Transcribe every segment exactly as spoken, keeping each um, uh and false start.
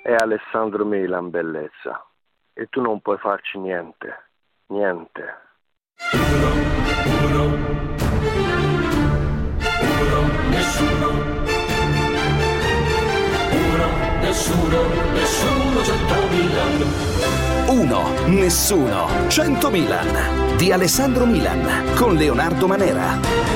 è Alessandro Milan, bellezza. E tu non puoi farci niente, niente. Uno, uno, uno, nessuno. Uno, nessuno, nessuno, cento Milan. Uno, nessuno, cento Milan. Di Alessandro Milan, con Leonardo Manera.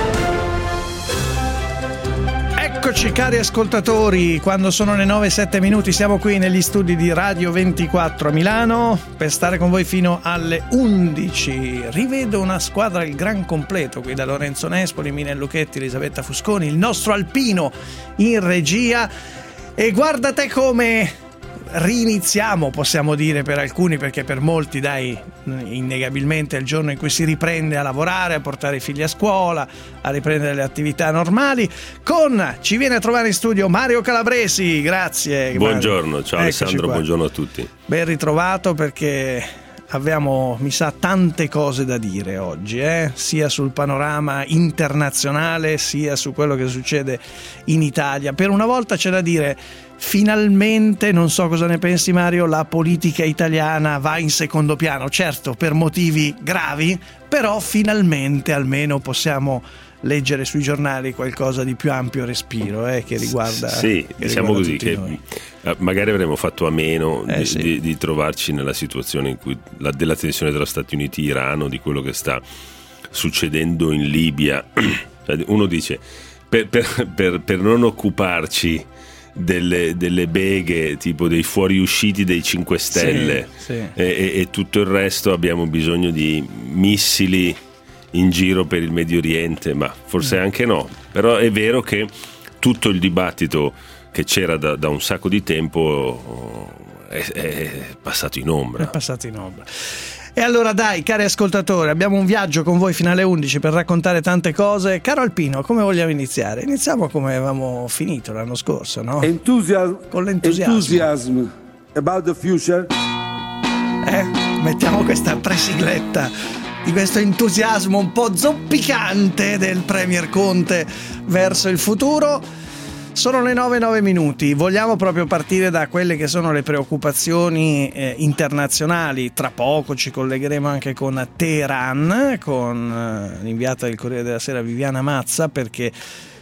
Eccoci cari ascoltatori, quando sono le nove e sette minuti siamo qui negli studi di Radio ventiquattro a Milano per stare con voi fino alle undici. Rivedo una squadra il gran completo qui da Lorenzo Nespoli, Mine Lucchetti, Elisabetta Fusconi, il nostro Alpino in regia, e guarda te come riniziamo, possiamo dire per alcuni, perché per molti dai innegabilmente è il giorno in cui si riprende a lavorare, a portare i figli a scuola, a riprendere le attività normali. Con ci viene a trovare in studio Mario Calabresi, grazie. Buongiorno, Mario. ciao Eccoci Alessandro, qua. Buongiorno a tutti. Ben ritrovato, perché abbiamo, mi sa, tante cose da dire oggi, eh? sia sul panorama internazionale sia su quello che succede in Italia. Per una volta c'è da dire, finalmente, non so cosa ne pensi Mario, la politica italiana va in secondo piano, certo per motivi gravi, però finalmente almeno possiamo leggere sui giornali qualcosa di più ampio respiro, eh, che riguarda sì, che diciamo riguarda così che noi. Magari avremmo fatto a meno eh, di, sì. di, di trovarci nella situazione in cui la, della tensione tra Stati Uniti e Iran, o di quello che sta succedendo in Libia. Uno dice per, per, per, per non occuparci delle, delle beghe, tipo dei fuoriusciti dei cinque Stelle, sì, sì. E, e, e tutto il resto abbiamo bisogno di missili in giro per il Medio Oriente, ma forse mm. anche no. Però è vero che tutto il dibattito che c'era da, da un sacco di tempo è, è passato in ombra. È passato in ombra. E allora dai, cari ascoltatori, abbiamo un viaggio con voi fino alle undici per raccontare tante cose. Caro Alpino, come vogliamo iniziare? Iniziamo come avevamo finito l'anno scorso, no? Enthusiasm, con l'entusiasmo. Enthusiasm about the future. Eh, mettiamo questa presigletta di questo entusiasmo un po' zoppicante del Premier Conte verso il futuro. Sono le nove e nove minuti, vogliamo proprio partire da quelle che sono le preoccupazioni eh, internazionali. Tra poco ci collegheremo anche con Teheran, con eh, l'inviata del Corriere della Sera Viviana Mazza, perché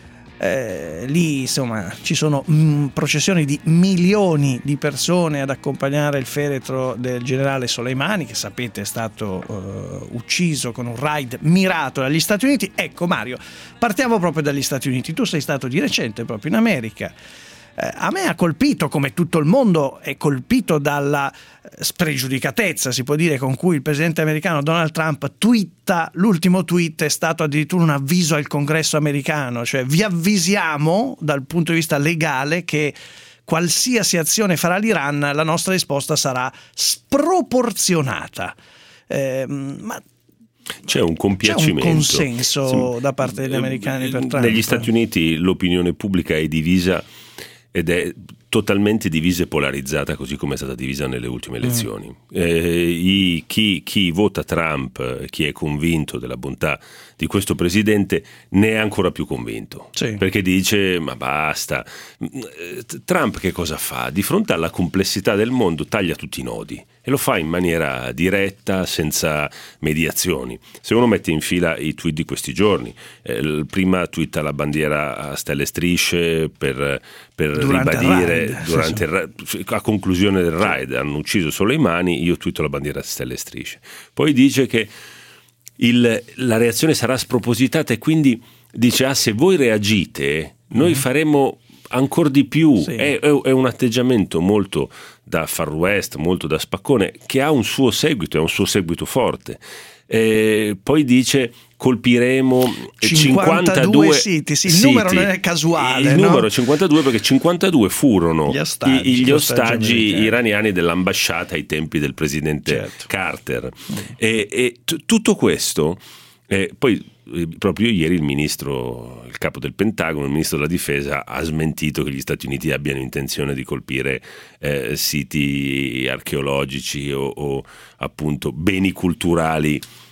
Eh, lì insomma ci sono mh, processioni di milioni di persone ad accompagnare il feretro del generale Soleimani, che sapete è stato uh, ucciso con un raid mirato dagli Stati Uniti. Ecco Mario, partiamo proprio dagli Stati Uniti. Tu sei stato di recente proprio in America. Eh, a me ha colpito, come tutto il mondo è colpito dalla spregiudicatezza, si può dire, con cui il presidente americano Donald Trump twitta. L'ultimo tweet è stato addirittura un avviso al Congresso americano, cioè vi avvisiamo dal punto di vista legale che qualsiasi azione farà l'Iran, la nostra risposta sarà sproporzionata. Eh, ma C'è un compiacimento, c'è un consenso sì, da parte degli americani per Trump. Negli Stati Uniti l'opinione pubblica è divisa, ed è totalmente divisa e polarizzata, così come è stata divisa nelle ultime elezioni. Mm. Eh, i, chi, chi vota Trump, chi è convinto della bontà di questo presidente, ne è ancora più convinto, sì. perché dice ma basta. Trump che cosa fa? Di fronte alla complessità del mondo taglia tutti i nodi e lo fa in maniera diretta, senza mediazioni. Se uno mette in fila i tweet di questi giorni, eh, prima twitta la bandiera a stelle e strisce per, per durante ribadire il raid, durante il raid, a conclusione del raid hanno ucciso Soleimani, io twitto la bandiera a stelle e strisce. Poi dice che il, la reazione sarà spropositata e quindi dice ah se voi reagite noi mm. faremo ancora di più. Sì. È, è un atteggiamento molto da Far West, molto da spaccone, che ha un suo seguito, è un suo seguito forte. E poi dice colpiremo cinquantadue siti, sì, il siti. numero non è casuale, il no? numero cinquantadue, perché cinquantadue furono gli ostaggi, gli, gli ostaggi ostaggi iraniani dell'ambasciata ai tempi del presidente certo. Carter. Mm. E, e t- tutto questo eh, poi proprio ieri il ministro, il capo del Pentagono, il ministro della difesa ha smentito che gli Stati Uniti abbiano intenzione di colpire eh, siti archeologici o, o appunto beni culturali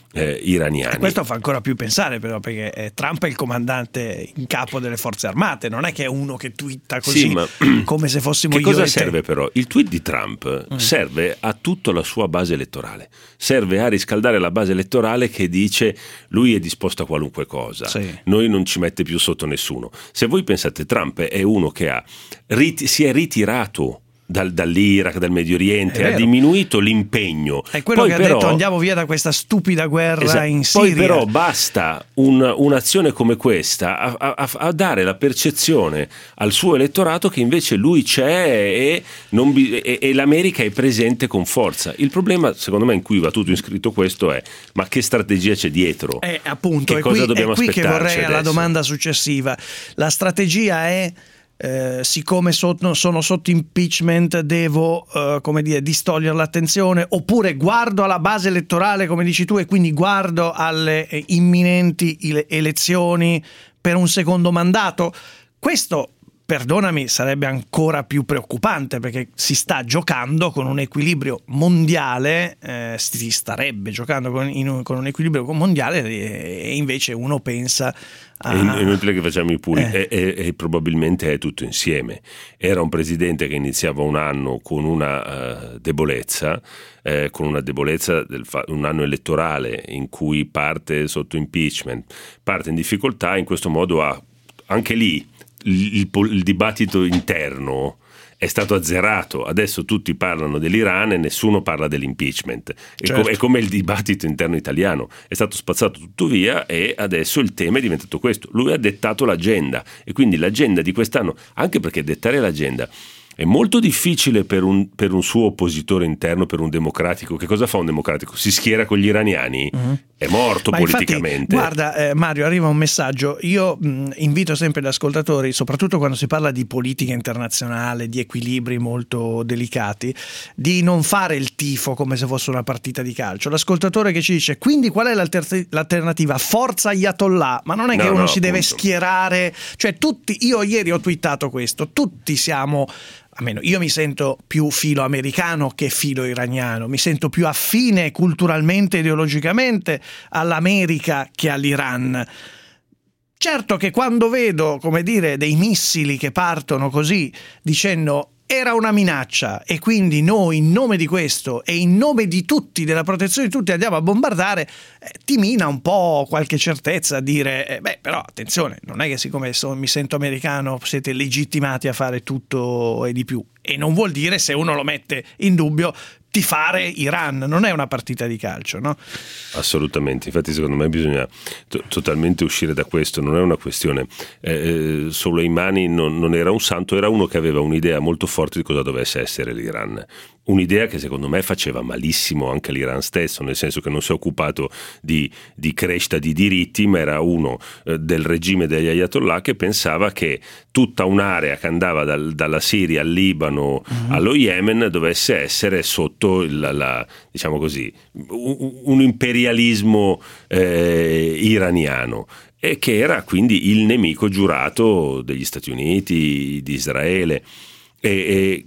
eh, iraniani. E questo fa ancora più pensare, però, perché eh, Trump è il comandante in capo delle forze armate, non è che è uno che twitta così, sì, ma come se fossimo che io cosa e te. serve però? Il tweet di Trump mm. serve a tutta la sua base elettorale, serve a riscaldare la base elettorale che dice lui è disposto a qualunque cosa, sì. noi non ci mette più sotto nessuno. Se voi pensate, Trump è uno che ha rit- si è ritirato Dal, dall'Iraq, dal Medio Oriente, ha diminuito l'impegno. È quello poi che però, ha detto andiamo via da questa stupida guerra esatto, in Siria. Poi però basta un, un'azione come questa a, a, a dare la percezione al suo elettorato che invece lui c'è e, non bi- e, e l'America è presente con forza. Il problema, secondo me, in cui va tutto iscritto questo è: ma che strategia c'è dietro? Eh, appunto, che è cosa qui, dobbiamo è qui che vorrei aspettarci alla adesso? domanda successiva. La strategia è Eh, siccome sotto, sono sotto impeachment devo eh, come dire distogliere l'attenzione, oppure guardo alla base elettorale come dici tu e quindi guardo alle eh, imminenti ile- elezioni per un secondo mandato? Questo, perdonami, sarebbe ancora più preoccupante, perché si sta giocando con un equilibrio mondiale, eh, si starebbe giocando con, in, con un equilibrio mondiale e, e invece uno pensa a... È inutile che facciamo i puri, Eh. e, e, e probabilmente è tutto insieme. Era un presidente che iniziava un anno con una uh, debolezza, eh, con una debolezza del fa- un anno elettorale in cui parte sotto impeachment, parte in difficoltà, in questo modo ha anche lì il, il, il dibattito interno è stato azzerato. Adesso tutti parlano dell'Iran e nessuno parla dell'impeachment. È, certo. com- è come il dibattito interno italiano, è stato spazzato tutto via e adesso il tema è diventato questo. Lui ha dettato l'agenda e quindi l'agenda di quest'anno, anche perché dettare l'agenda è molto difficile per un, per un suo oppositore interno, per un democratico. Che cosa fa un democratico? Si schiera con gli iraniani? Mm-hmm. È morto Ma politicamente. Infatti, guarda eh, Mario, arriva un messaggio. Io mh, invito sempre gli ascoltatori, soprattutto quando si parla di politica internazionale, di equilibri molto delicati, di non fare il tifo come se fosse una partita di calcio. L'ascoltatore che ci dice: quindi qual è l'alter- l'alternativa? Forza Ayatollah. Ma non è No, che uno no, si deve appunto. schierare, cioè tutti, io ieri ho twittato questo, tutti siamo, almeno io mi sento più filo americano che filo iraniano, mi sento più affine culturalmente, ideologicamente all'America che all'Iran. Certo che quando vedo, come dire, dei missili che partono così dicendo era una minaccia e quindi noi in nome di questo e in nome di tutti, della protezione di tutti, andiamo a bombardare, eh, ti mina un po' qualche certezza a dire eh, beh però attenzione, non è che siccome so, mi sento americano siete legittimati a fare tutto e di più, e non vuol dire, se uno lo mette in dubbio, tifare Iran, non è una partita di calcio, no? Assolutamente, infatti secondo me bisogna to- totalmente uscire da questo, non è una questione eh, Soleimani non, non era un santo, era uno che aveva un'idea molto forte di cosa dovesse essere l'Iran, un'idea che secondo me faceva malissimo anche l'Iran stesso, nel senso che non si è occupato di, di crescita di diritti, ma era uno eh, del regime degli Ayatollah che pensava che tutta un'area che andava dal, dalla Siria al Libano mm-hmm. allo Yemen dovesse essere sotto il, la, diciamo così, un, un imperialismo eh, iraniano, e che era quindi il nemico giurato degli Stati Uniti, di Israele. E, e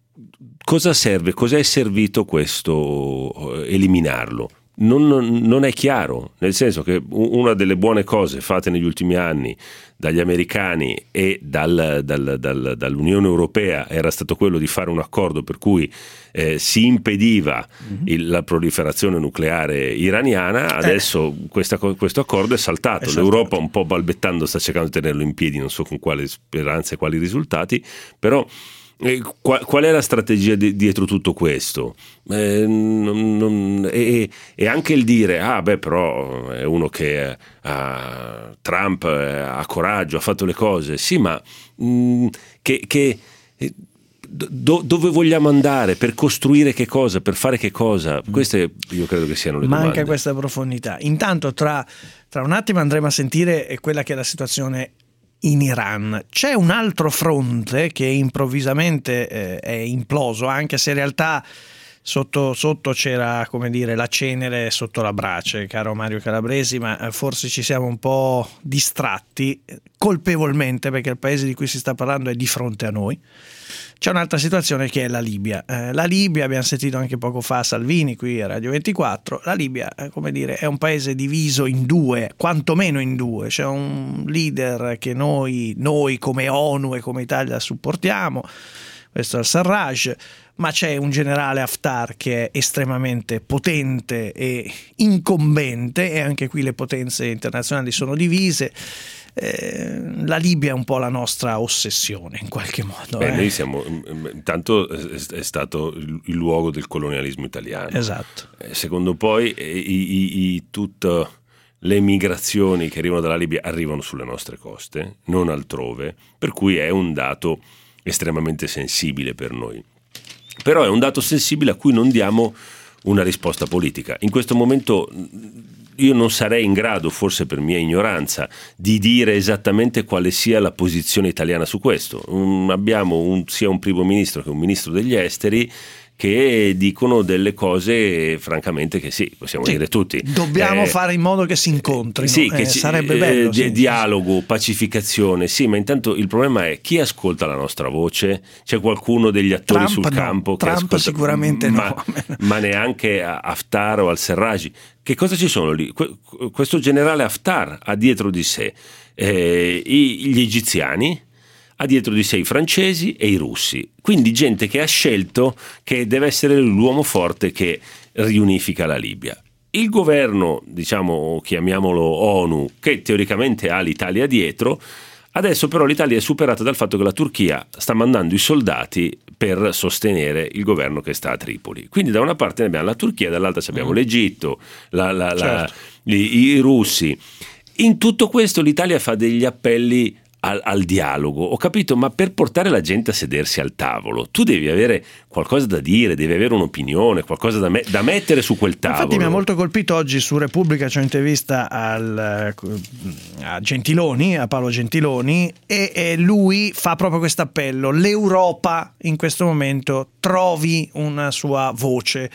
cosa serve? Cosa è servito questo eliminarlo? Non, non è chiaro, nel senso che una delle buone cose fatte negli ultimi anni dagli americani e dal, dal, dal, dall'Unione Europea era stato quello di fare un accordo per cui eh, si impediva mm-hmm. il, la proliferazione nucleare iraniana. Adesso eh. questa, questo accordo è saltato. è saltato, l'Europa un po' balbettando sta cercando di tenerlo in piedi, non so con quale speranza e quali risultati, però Eh, qual, qual è la strategia di, dietro tutto questo? Eh, non, non, e, e anche il dire ah beh però è uno che eh, Trump eh, ha coraggio, ha fatto le cose, sì, ma mh, che, che do, dove vogliamo andare, per costruire che cosa, per fare che cosa? Queste io credo che siano le Manca domande. questa profondità. Intanto tra, tra un attimo andremo a sentire quella che è la situazione in Iran. C'è un altro fronte che improvvisamente eh, è imploso, anche se in realtà Sotto, sotto c'era, come dire, la cenere sotto la brace, caro Mario Calabresi, ma forse ci siamo un po' distratti, colpevolmente, perché il paese di cui si sta parlando è di fronte a noi. C'è un'altra situazione che è la Libia. Eh, la Libia, abbiamo sentito anche poco fa Salvini qui a Radio ventiquattro, la Libia, eh, come dire, è un paese diviso in due, quantomeno in due. C'è un leader che noi, noi come ONU e come Italia supportiamo, questo è il Sarraj, ma c'è un generale Haftar che è estremamente potente e incombente, e anche qui le potenze internazionali sono divise. Eh, la Libia è un po' la nostra ossessione in qualche modo. Beh, eh. noi siamo, intanto è stato il luogo del colonialismo italiano. Esatto. Secondo poi i, i, i, tutte le migrazioni che arrivano dalla Libia arrivano sulle nostre coste, non altrove, per cui è un dato estremamente sensibile per noi. Però è un dato sensibile a cui non diamo una risposta politica. In questo momento io non sarei in grado, forse per mia ignoranza, di dire esattamente quale sia la posizione italiana su questo. Um, abbiamo un, sia un primo ministro che un ministro degli esteri che dicono delle cose francamente che sì, possiamo sì, dire tutti. Dobbiamo eh, fare in modo che si incontrino, sì, che eh, ci, sarebbe bello. Eh, sì, dialogo, pacificazione, sì, ma intanto il problema è chi ascolta la nostra voce? C'è qualcuno degli attori Trump sul no, campo che Trump ascolta, sicuramente ma, no. ma neanche a Haftar o al Serraj. Che cosa ci sono lì? Questo generale Haftar ha dietro di sé eh, gli egiziani, ha dietro di sé i francesi e i russi, quindi gente che ha scelto che deve essere l'uomo forte che riunifica la Libia. Il governo, diciamo, chiamiamolo ONU, che teoricamente ha l'Italia dietro, adesso però l'Italia è superata dal fatto che la Turchia sta mandando i soldati per sostenere il governo che sta a Tripoli. Quindi da una parte abbiamo la Turchia, dall'altra abbiamo mm. l'Egitto, la, la, certo. la, i, i russi. In tutto questo l'Italia fa degli appelli Al, al dialogo, ho capito, ma per portare la gente a sedersi al tavolo tu devi avere qualcosa da dire, devi avere un'opinione, qualcosa da, me- da mettere su quel tavolo. Infatti mi ha molto colpito oggi su Repubblica, c'è un'intervista al, a Gentiloni, a Paolo Gentiloni, e, e lui fa proprio questo appello: l'Europa in questo momento trovi una sua voce.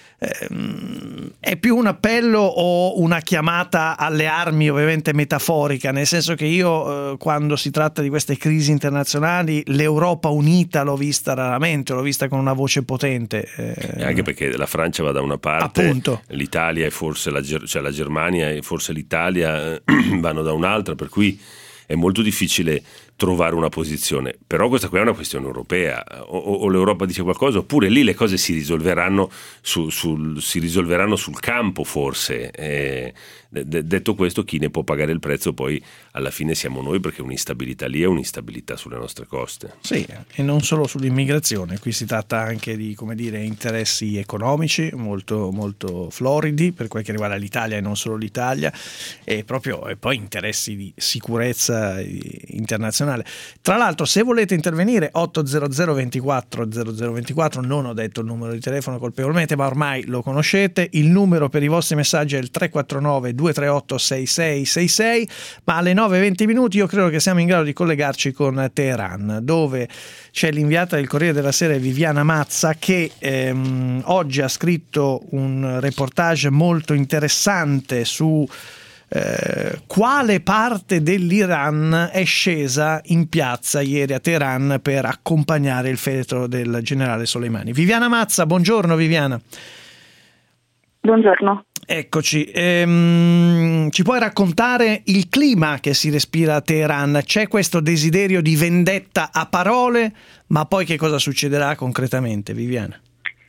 È più un appello o una chiamata alle armi, ovviamente metaforica, nel senso che io eh, quando si tratta di queste crisi internazionali l'Europa unita l'ho vista raramente, l'ho vista con una voce potente, eh, anche perché la Francia va da una parte, appunto. L'Italia e forse la, cioè la Germania e forse l'Italia vanno da un'altra, per cui è molto difficile trovare una posizione. Però questa qui è una questione europea, o, o l'Europa dice qualcosa, oppure lì le cose si risolveranno su, sul, si risolveranno sul campo forse. Eh, de, detto questo, chi ne può pagare il prezzo poi alla fine siamo noi, perché un'instabilità lì è un'instabilità sulle nostre coste. Sì, e non solo sull'immigrazione, qui si tratta anche di, come dire, interessi economici molto, molto floridi per quel che riguarda l'Italia e non solo l'Italia, e proprio e poi interessi di sicurezza internazionale. Tra l'altro, se volete intervenire, ottocento ventiquattro zero zero ventiquattro, non ho detto il numero di telefono colpevolmente, ma ormai lo conoscete. Il numero per i vostri messaggi è il tre quattro nove due tre otto sei sei sei sei, ma alle nove e venti minuti io credo che siamo in grado di collegarci con Teheran, dove c'è l'inviata del Corriere della Sera Viviana Mazza, che ehm, oggi ha scritto un reportage molto interessante su Eh, quale parte dell'Iran è scesa in piazza ieri a Teheran per accompagnare il feretro del generale Soleimani. Viviana Mazza, buongiorno Viviana. Buongiorno. Eccoci, ehm, ci puoi raccontare il clima che si respira a Teheran? C'è questo desiderio di vendetta a parole, ma poi che cosa succederà concretamente, Viviana?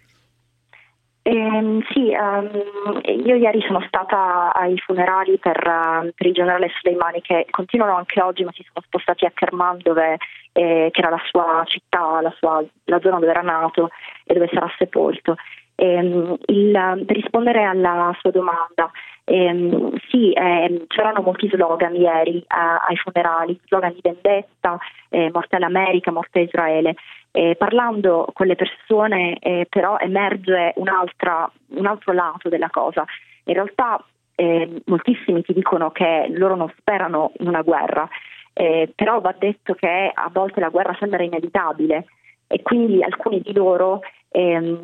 Eh, sì, um, io ieri sono stata ai funerali per, uh, per il generale Soleimani, che continuano anche oggi, ma si sono spostati a Kerman, dove, eh, che era la sua città, la, sua, la zona dove era nato e dove sarà sepolto. Eh, il, per rispondere alla sua domanda, eh, sì, eh, c'erano molti slogan ieri uh, ai funerali, slogan di vendetta, eh, morte all'America, morte a Israele. Eh, parlando con le persone eh, però emerge un'altra, un altro lato della cosa. In realtà eh, moltissimi ti dicono che loro non sperano in una guerra, eh, però va detto che a volte la guerra sembra inevitabile, e quindi alcuni di loro ehm,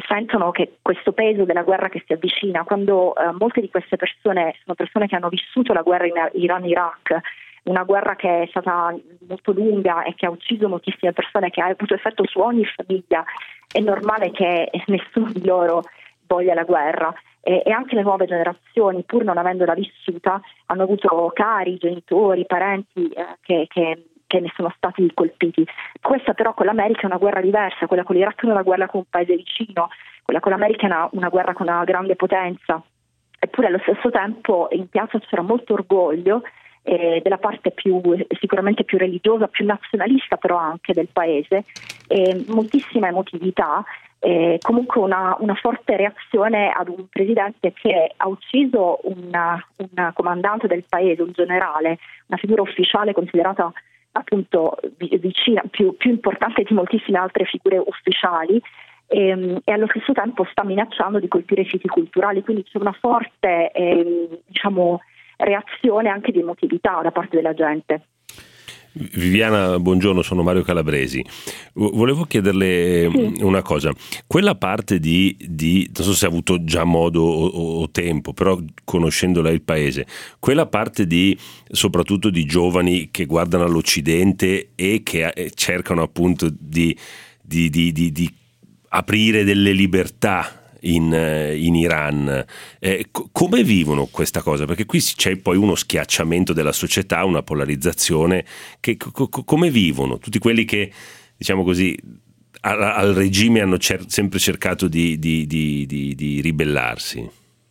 sentono che questo peso della guerra che si avvicina, quando eh, molte di queste persone sono persone che hanno vissuto la guerra in Iran-Iraq, una guerra che è stata molto lunga e che ha ucciso moltissime persone, che ha avuto effetto su ogni famiglia, è normale che nessuno di loro voglia la guerra. E, e anche le nuove generazioni, pur non avendola vissuta, hanno avuto cari, genitori, parenti eh, che, che, che ne sono stati colpiti. Questa però con l'America è una guerra diversa, quella con l'Iraq è una guerra con un paese vicino, quella con l'America è una, una guerra con una grande potenza. Eppure allo stesso tempo in piazza c'era molto orgoglio eh, della parte più sicuramente più religiosa, più nazionalista però anche del paese, e moltissima emotività. Eh, comunque una, una forte reazione ad un presidente che ha ucciso una, un comandante del paese, un generale, una figura ufficiale considerata appunto vicina, più, più importante di moltissime altre figure ufficiali, e, e allo stesso tempo sta minacciando di colpire i siti culturali, quindi c'è una forte eh, diciamo, reazione anche di emotività da parte della gente. Viviana, buongiorno, sono Mario Calabresi. Volevo chiederle sì. una cosa. Quella parte di, di, non so se ha avuto già modo o, o tempo, però conoscendola il paese, quella parte di, soprattutto di giovani che guardano all'Occidente e che cercano appunto di, di, di, di, di aprire delle libertà In, in Iran, eh, co- come vivono questa cosa? Perché qui c'è poi uno schiacciamento della società, una polarizzazione che co- co- come vivono tutti quelli che, diciamo così, al, al regime hanno cer- sempre cercato di, di, di, di, di ribellarsi?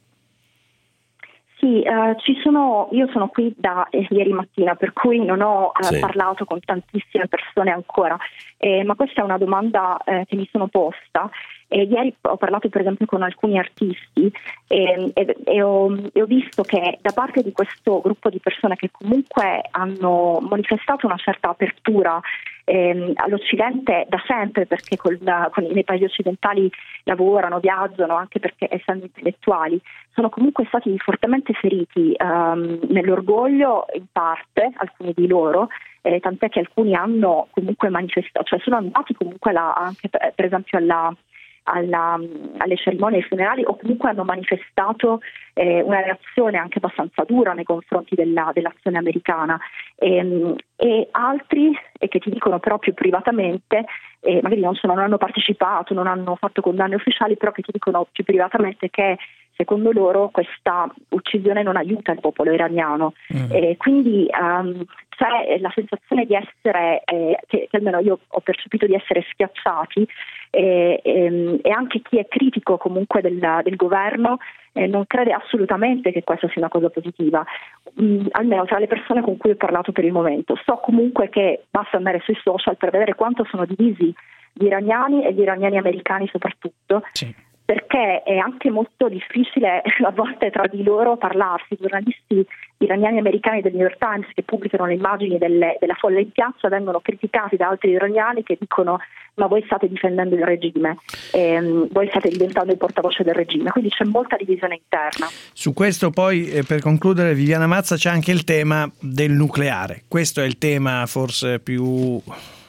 Sì, uh, ci sono, io sono qui da eh, ieri mattina, per cui non ho uh, sì. parlato con tantissime persone ancora, eh, ma questa è una domanda eh, che mi sono posta. E ieri ho parlato per esempio con alcuni artisti e, e, e, ho, e ho visto che da parte di questo gruppo di persone che comunque hanno manifestato una certa apertura ehm, all'Occidente da sempre, perché con, con nei paesi occidentali lavorano, viaggiano, anche perché essendo intellettuali, sono comunque stati fortemente feriti ehm, nell'orgoglio in parte, alcuni di loro, eh, tant'è che alcuni hanno comunque manifestato, cioè sono andati comunque la, anche per, per esempio alla Alla, alle cerimonie funerali, o comunque hanno manifestato eh, una reazione anche abbastanza dura nei confronti della, dell'azione americana, e, e altri e che ti dicono però più privatamente, eh, magari non, sono, non hanno partecipato, non hanno fatto condanne ufficiali, però che ti dicono più privatamente che secondo loro questa uccisione non aiuta il popolo iraniano. Mm. E quindi um, c'è la sensazione di essere, eh, che, che almeno io ho percepito di essere schiacciati, e, e, e anche chi è critico comunque del, del governo eh, non crede assolutamente che questa sia una cosa positiva, mm, almeno tra le persone con cui ho parlato per il momento. So comunque che basta andare sui social per vedere quanto sono divisi gli iraniani e gli iraniani americani soprattutto. Sì. Perché è anche molto difficile a volte tra di loro parlarsi. I giornalisti iraniani americani del New York Times che pubblicano le immagini delle, della folla in piazza vengono criticati da altri iraniani che dicono ma voi state difendendo il regime, ehm, voi state diventando il portavoce del regime, quindi c'è molta divisione interna. Su questo poi eh, per concludere, Viviana Mazza, c'è anche il tema del nucleare. Questo è il tema forse più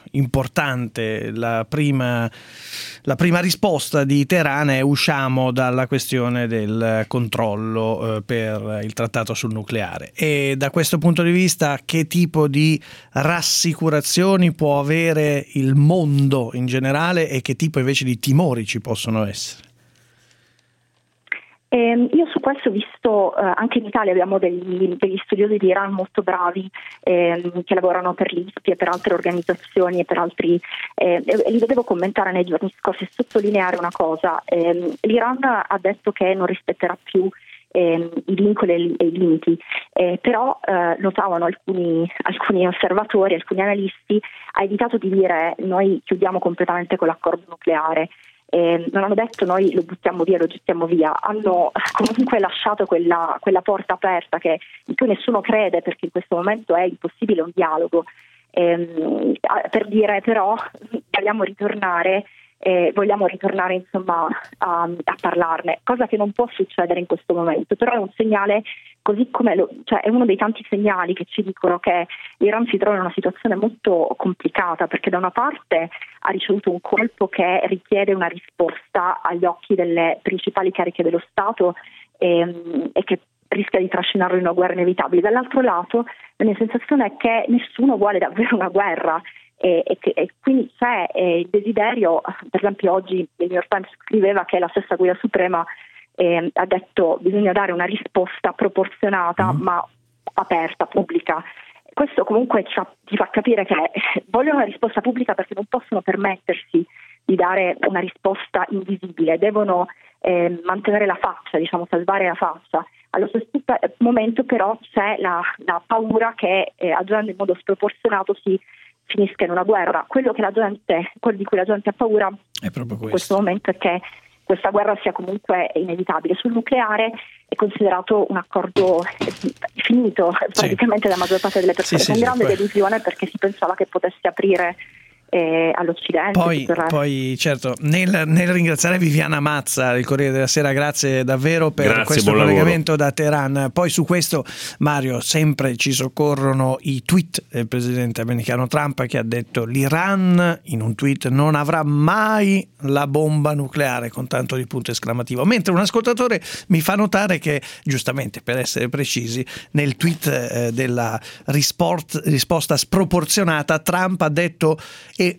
importante. La prima, la prima risposta di Teheran è: usciamo dalla questione del controllo eh, per il trattato sul nucleare. E da questo punto di vista che tipo di rassicurazioni può avere il mondo in generale e che tipo invece di timori ci possono essere? Eh, io su questo ho visto, eh, anche in Italia abbiamo degli, degli studiosi di Iran molto bravi eh, che lavorano per l'I S P I e per altre organizzazioni e per altri, eh, e li vedevo commentare nei giorni scorsi e sottolineare una cosa. Eh, L'Iran ha detto che non rispetterà più eh, i vincoli e i limiti, eh, però eh, notavano alcuni, alcuni osservatori, alcuni analisti, ha evitato di dire noi chiudiamo completamente con l'accordo nucleare. Eh, non hanno detto noi lo buttiamo via, lo gettiamo via, hanno comunque lasciato quella, quella porta aperta che, in cui nessuno crede, perché in questo momento è impossibile un dialogo, eh, per dire però vogliamo ritornare eh, vogliamo ritornare insomma a, a parlarne, cosa che non può succedere in questo momento, però è un segnale, così come lo, cioè è uno dei tanti segnali che ci dicono che l'Iran si trova in una situazione molto complicata, perché da una parte ha ricevuto un colpo che richiede una risposta agli occhi delle principali cariche dello Stato e, e che rischia di trascinarlo in una guerra inevitabile. Dall'altro lato la mia sensazione è che nessuno vuole davvero una guerra e, e, che, e quindi c'è eh, il desiderio, per esempio oggi il New York Times scriveva che la stessa Guida Suprema eh, ha detto bisogna dare una risposta proporzionata mm. ma aperta, pubblica. Questo comunque ci fa, ci fa capire che vogliono una risposta pubblica perché non possono permettersi di dare una risposta invisibile, devono eh, mantenere la faccia, diciamo, salvare la faccia. Allo stesso momento però c'è la, la paura che eh, agendo in modo sproporzionato si finisca in una guerra. Quello che la gente, quello di cui la gente ha paura è proprio questo. In questo momento è che questa guerra sia comunque inevitabile. Sul nucleare è considerato un accordo finito praticamente sì. dalla maggior parte delle persone, sì, con sì, grande sì, delusione perché si pensava che potesse aprire eh, all'Occidente. Poi, poi certo, nel, nel ringraziare Viviana Mazza del Corriere della Sera, grazie davvero per grazie, questo buon collegamento lavoro. da Teheran. Poi su questo, Mario, sempre ci soccorrono i tweet del presidente americano Trump, che ha detto l'Iran in un tweet non avrà mai la bomba nucleare con tanto di punto esclamativo, mentre un ascoltatore mi fa notare che, giustamente per essere precisi, nel tweet eh, della risport, risposta sproporzionata Trump ha detto e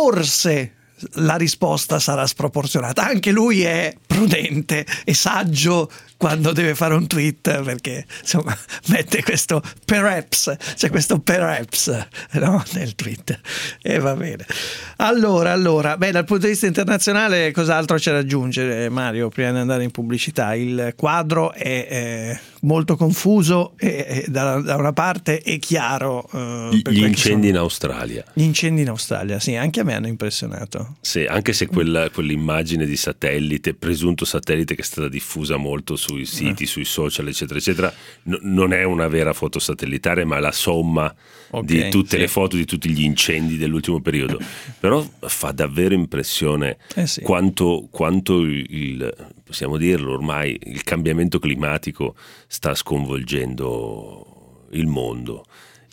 forse la risposta sarà sproporzionata. Anche lui è prudente e saggio quando deve fare un tweet, perché insomma mette questo perhaps, c'è questo perhaps, no, nel tweet, e va bene. Allora, allora, beh, dal punto di vista internazionale cos'altro c'è da aggiungere, Mario, prima di andare in pubblicità? Il quadro è eh, molto confuso e, e da, da una parte è chiaro. Eh, Gli incendi in Australia. Gli incendi in Australia, sì, anche a me hanno impressionato. Sì, anche se quella, quell'immagine di satellite, presunto satellite che è stata diffusa molto sui siti, eh. sui social, eccetera, eccetera, n- non è una vera foto satellitare, ma la somma okay, di tutte sì. le foto di tutti gli incendi dell'ultimo periodo. Però fa davvero impressione eh sì. quanto, quanto il, il, possiamo dirlo ormai, il cambiamento climatico sta sconvolgendo il mondo.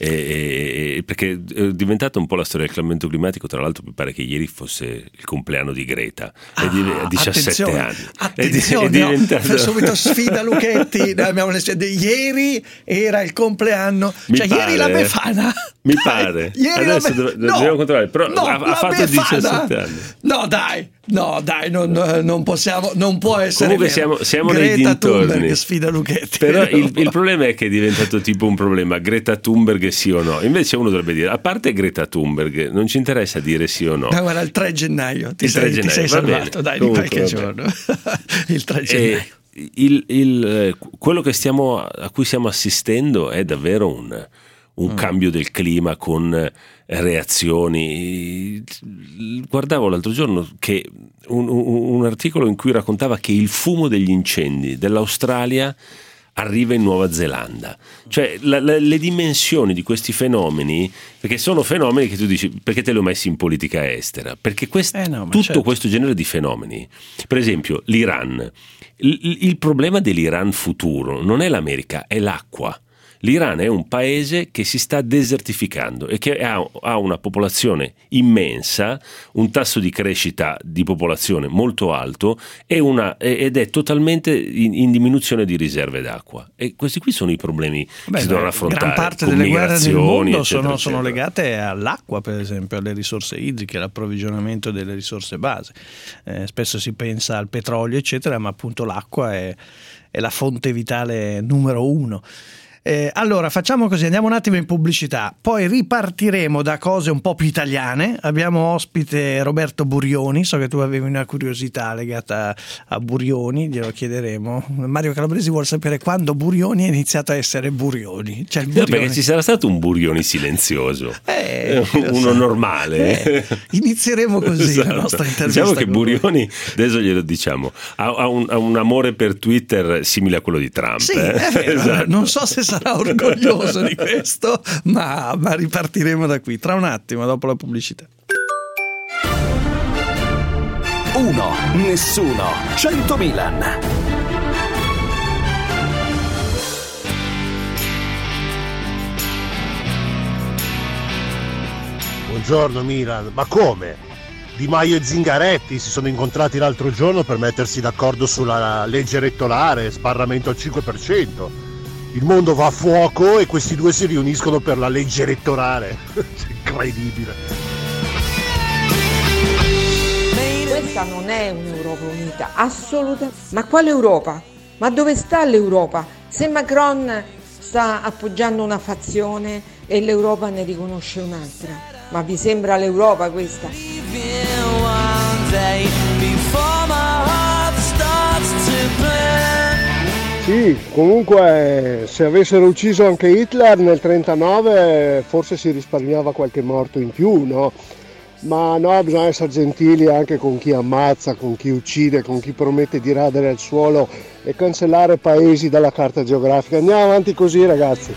E, e, perché è diventata un po' la storia del cambiamento climatico. Tra l'altro mi pare che ieri fosse il compleanno di Greta, ah, è di diciassette attenzione, anni attenzione, è, di, è diventato... no, subito sfida Lucchetti. Abbiamo le... ieri era il compleanno, mi cioè pare, ieri la Befana mi pare ieri adesso la Be... dove, no, dobbiamo controllare, però no, ha, ha fatto Befana... diciassette anni. No dai, no dai, non, non possiamo, non può essere comunque vero. siamo, siamo Greta nei dintorni Thunberg sfida Lucchetti. Però il, il problema è che è diventato tipo un problema Greta Thunberg sì o no. Invece uno dovrebbe dire, a parte Greta Thunberg non ci interessa dire sì o no. No, guarda, il tre gennaio ti il sei, tre gennaio, ti sei salvato, dai, comunque, di qualche vabbè. giorno. Il tre gennaio. E il, il, quello che stiamo, a cui stiamo assistendo è davvero un, un mm. cambio del clima con reazioni. Guardavo l'altro giorno che un, un, un articolo in cui raccontava che il fumo degli incendi dell'Australia arriva in Nuova Zelanda, cioè la, la, le dimensioni di questi fenomeni, perché sono fenomeni che tu dici perché te li ho messi in politica estera, perché quest, eh no, tutto certo. questo genere di fenomeni, per esempio l'Iran, il, il problema dell'Iran futuro non è l'America, è l'acqua. L'Iran è un paese che si sta desertificando e che ha, ha una popolazione immensa, un tasso di crescita di popolazione molto alto e una, ed è totalmente in, in diminuzione di riserve d'acqua. E questi qui sono i problemi Beh, che si devono affrontare. Gran parte delle guerre nel mondo eccetera, sono, eccetera. sono legate all'acqua, per esempio, alle risorse idriche, all'approvvigionamento delle risorse base. Eh, spesso si pensa al petrolio, eccetera, ma appunto l'acqua è, è la fonte vitale numero uno. Eh, allora facciamo così, andiamo un attimo in pubblicità, poi ripartiremo da cose un po' più italiane. Abbiamo ospite Roberto Burioni, so che tu avevi una curiosità legata a Burioni, glielo chiederemo. Mario Calabresi vuole sapere quando Burioni è iniziato a essere Burioni, cioè il Burioni. No, perché ci sarà stato un Burioni silenzioso, eh, uno so. normale. Eh, inizieremo così esatto. la nostra intervista. Diciamo che Burioni, adesso glielo diciamo, ha, ha, un, ha un amore per Twitter simile a quello di Trump. Sì, eh? è vero, esatto. Non so se sarà orgoglioso di questo, ma, ma ripartiremo da qui tra un attimo, dopo la pubblicità. uno, nessuno, cento Milan. Buongiorno Milan, ma come? Di Maio e Zingaretti si sono incontrati l'altro giorno per mettersi d'accordo sulla legge elettorale, sbarramento al cinque per cento. Il mondo va a fuoco e questi due si riuniscono per la legge elettorale. Incredibile. Questa non è un'Europa unita, assolutamente. Ma quale Europa? Ma dove sta l'Europa? Se Macron sta appoggiando una fazione e l'Europa ne riconosce un'altra, ma vi sembra l'Europa questa? Sì, comunque se avessero ucciso anche Hitler nel trentanove forse si risparmiava qualche morto in più, no? Ma no, bisogna essere gentili anche con chi ammazza, con chi uccide, con chi promette di radere al suolo e cancellare paesi dalla carta geografica. Andiamo avanti così, ragazzi.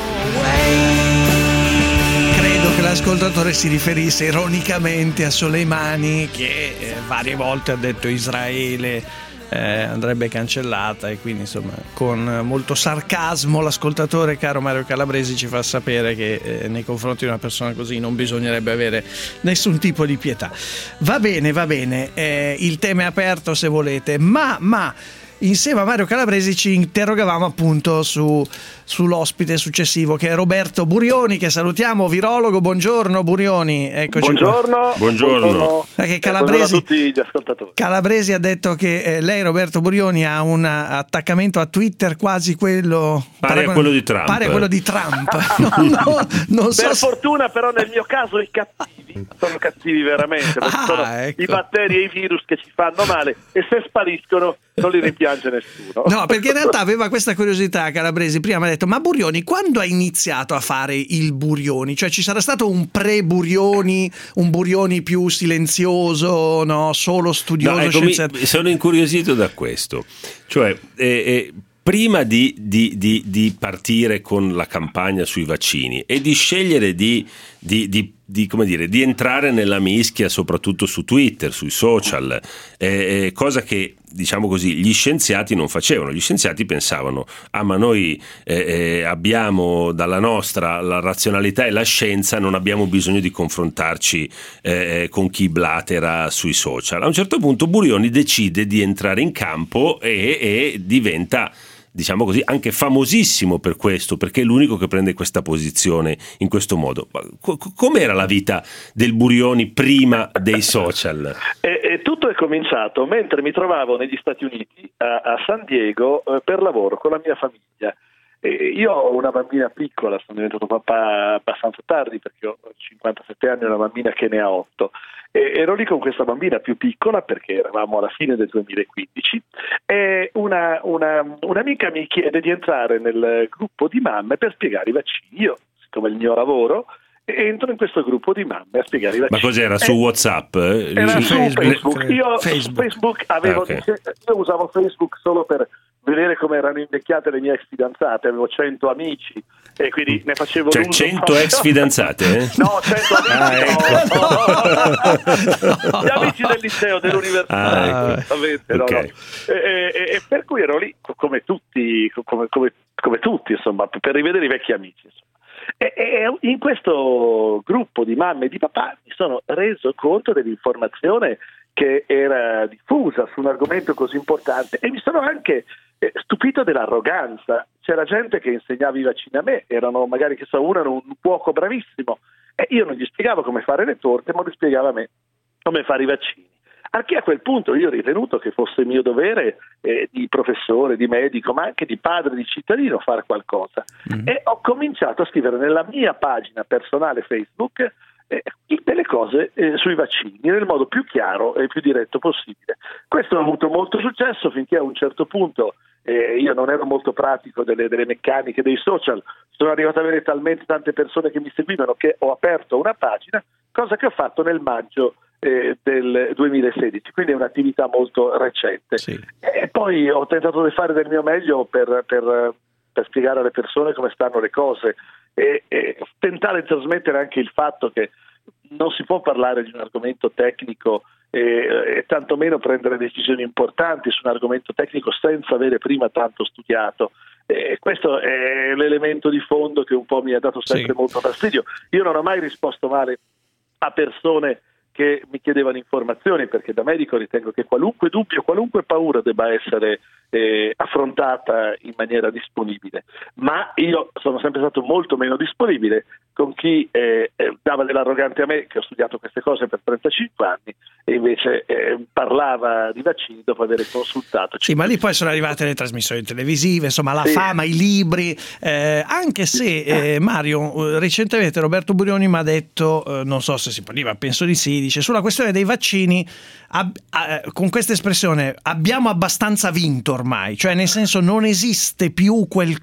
Credo che l'ascoltatore si riferisse ironicamente a Soleimani, che eh, varie volte ha detto Israele Eh, andrebbe cancellata, e quindi insomma con molto sarcasmo l'ascoltatore caro Mario Calabresi ci fa sapere che eh, nei confronti di una persona così non bisognerebbe avere nessun tipo di pietà. Va bene, va bene, eh, il tema è aperto se volete, ma ma insieme a Mario Calabresi ci interrogavamo appunto su sull'ospite successivo, che è Roberto Burioni, che salutiamo, virologo. Buongiorno Burioni, eccoci buongiorno, qua. Buongiorno. Buongiorno. Perché Calabresi, buongiorno a tutti gli ascoltatori. Calabresi ha detto che eh, lei, Roberto Burioni, ha un attaccamento a Twitter quasi quello pare paragon- a quello di Trump. Pare a quello di Trump. no, no, non so per se... fortuna però nel mio caso i cattivi sono cattivi veramente, perché Ah, sono ecco. i batteri e i virus che ci fanno male e se spariscono non li rimpiange nessuno. No, perché in realtà aveva questa curiosità Calabresi, prima mi ha detto: ma Burioni quando ha iniziato a fare il Burioni? Cioè ci sarà stato un pre-Burioni, un Burioni più silenzioso, no? Solo studioso, No, ecco, mi, scienziato? sono incuriosito da questo, cioè eh, eh, prima di, di, di, di partire con la campagna sui vaccini e di scegliere di, di, di, di, come dire, di entrare nella mischia soprattutto su Twitter, sui social, eh, eh, cosa che diciamo così gli scienziati non facevano. Gli scienziati pensavano: ah, ma noi eh, eh, abbiamo dalla nostra la razionalità e la scienza, non abbiamo bisogno di confrontarci eh, con chi blatera sui social. A un certo punto Burioni decide di entrare in campo e, e diventa, diciamo così, anche famosissimo per questo, perché è l'unico che prende questa posizione in questo modo. Co- com'era la vita del Burioni prima dei social? E, e tutto è cominciato mentre mi trovavo negli Stati Uniti, a, a San Diego, eh, per lavoro con la mia famiglia. E io ho una bambina piccola, sono diventato papà abbastanza tardi perché ho cinquantasette anni e una bambina che ne ha otto. E ero lì con questa bambina più piccola perché eravamo alla fine del duemilaquindici e una, una, un'amica mi chiede di entrare nel gruppo di mamme per spiegare i vaccini. Io, siccome è il mio lavoro, entro in questo gruppo di mamme a spiegare i vaccini. Ma cos'era? Su eh, WhatsApp? Era su Facebook, Facebook. Io Facebook. su Facebook avevo, Ah, okay. io usavo Facebook solo per vedere come erano invecchiate le mie ex fidanzate, avevo cento amici e quindi ne facevo Cioè l'uso cento proprio. ex fidanzate? Eh? No, cento amici, Ah, ecco. no, no, no. Gli amici del liceo, dell'università, Ah, assolutamente, no, okay. no. E, e, e per cui ero lì come tutti, come, come, come tutti, insomma, per rivedere i vecchi amici, insomma. E, e in questo gruppo di mamme e di papà mi sono reso conto dell'informazione che era diffusa su un argomento così importante e mi sono anche eh, stupito dell'arroganza. C'era gente che insegnava i vaccini a me, erano magari, che so, uno era un cuoco bravissimo e io non gli spiegavo come fare le torte, ma lui spiegava a me come fare i vaccini. Anche a quel punto io ho ritenuto che fosse mio dovere eh, di professore, di medico, ma anche di padre, di cittadino, fare qualcosa. Mm. E ho cominciato a scrivere nella mia pagina personale Facebook eh, delle cose eh, sui vaccini, nel modo più chiaro e più diretto possibile. Questo ha avuto molto successo finché a un certo punto eh, io non ero molto pratico delle, delle meccaniche dei social, sono arrivato ad avere talmente tante persone che mi seguivano che ho aperto una pagina, cosa che ho fatto nel maggio Eh, del duemilasedici, quindi è un'attività molto recente. Sì. E poi ho tentato di fare del mio meglio per, per, per spiegare alle persone come stanno le cose e, e tentare di trasmettere anche il fatto che non si può parlare di un argomento tecnico e, e tantomeno prendere decisioni importanti su un argomento tecnico senza avere prima tanto studiato. E questo è l'elemento di fondo che un po' mi ha dato sempre sì. molto fastidio. Io non ho mai risposto male a persone che mi chiedevano informazioni, perché da medico ritengo che qualunque dubbio, qualunque paura debba essere eh, affrontata in maniera disponibile, ma io sono sempre stato molto meno disponibile con chi eh, eh, dava dell'arrogante a me, che ho studiato queste cose per trentacinque anni, e invece eh, parlava di vaccini dopo aver consultato. Sì, ma lì poi sono arrivate le trasmissioni televisive, insomma la sì. fama, i libri, eh, anche se eh, Mario, recentemente Roberto Burioni mi ha detto, eh, non so se si parliva, penso di sì, dice sulla questione dei vaccini, ab- eh, con questa espressione abbiamo abbastanza vinto ormai, cioè nel senso non esiste più quel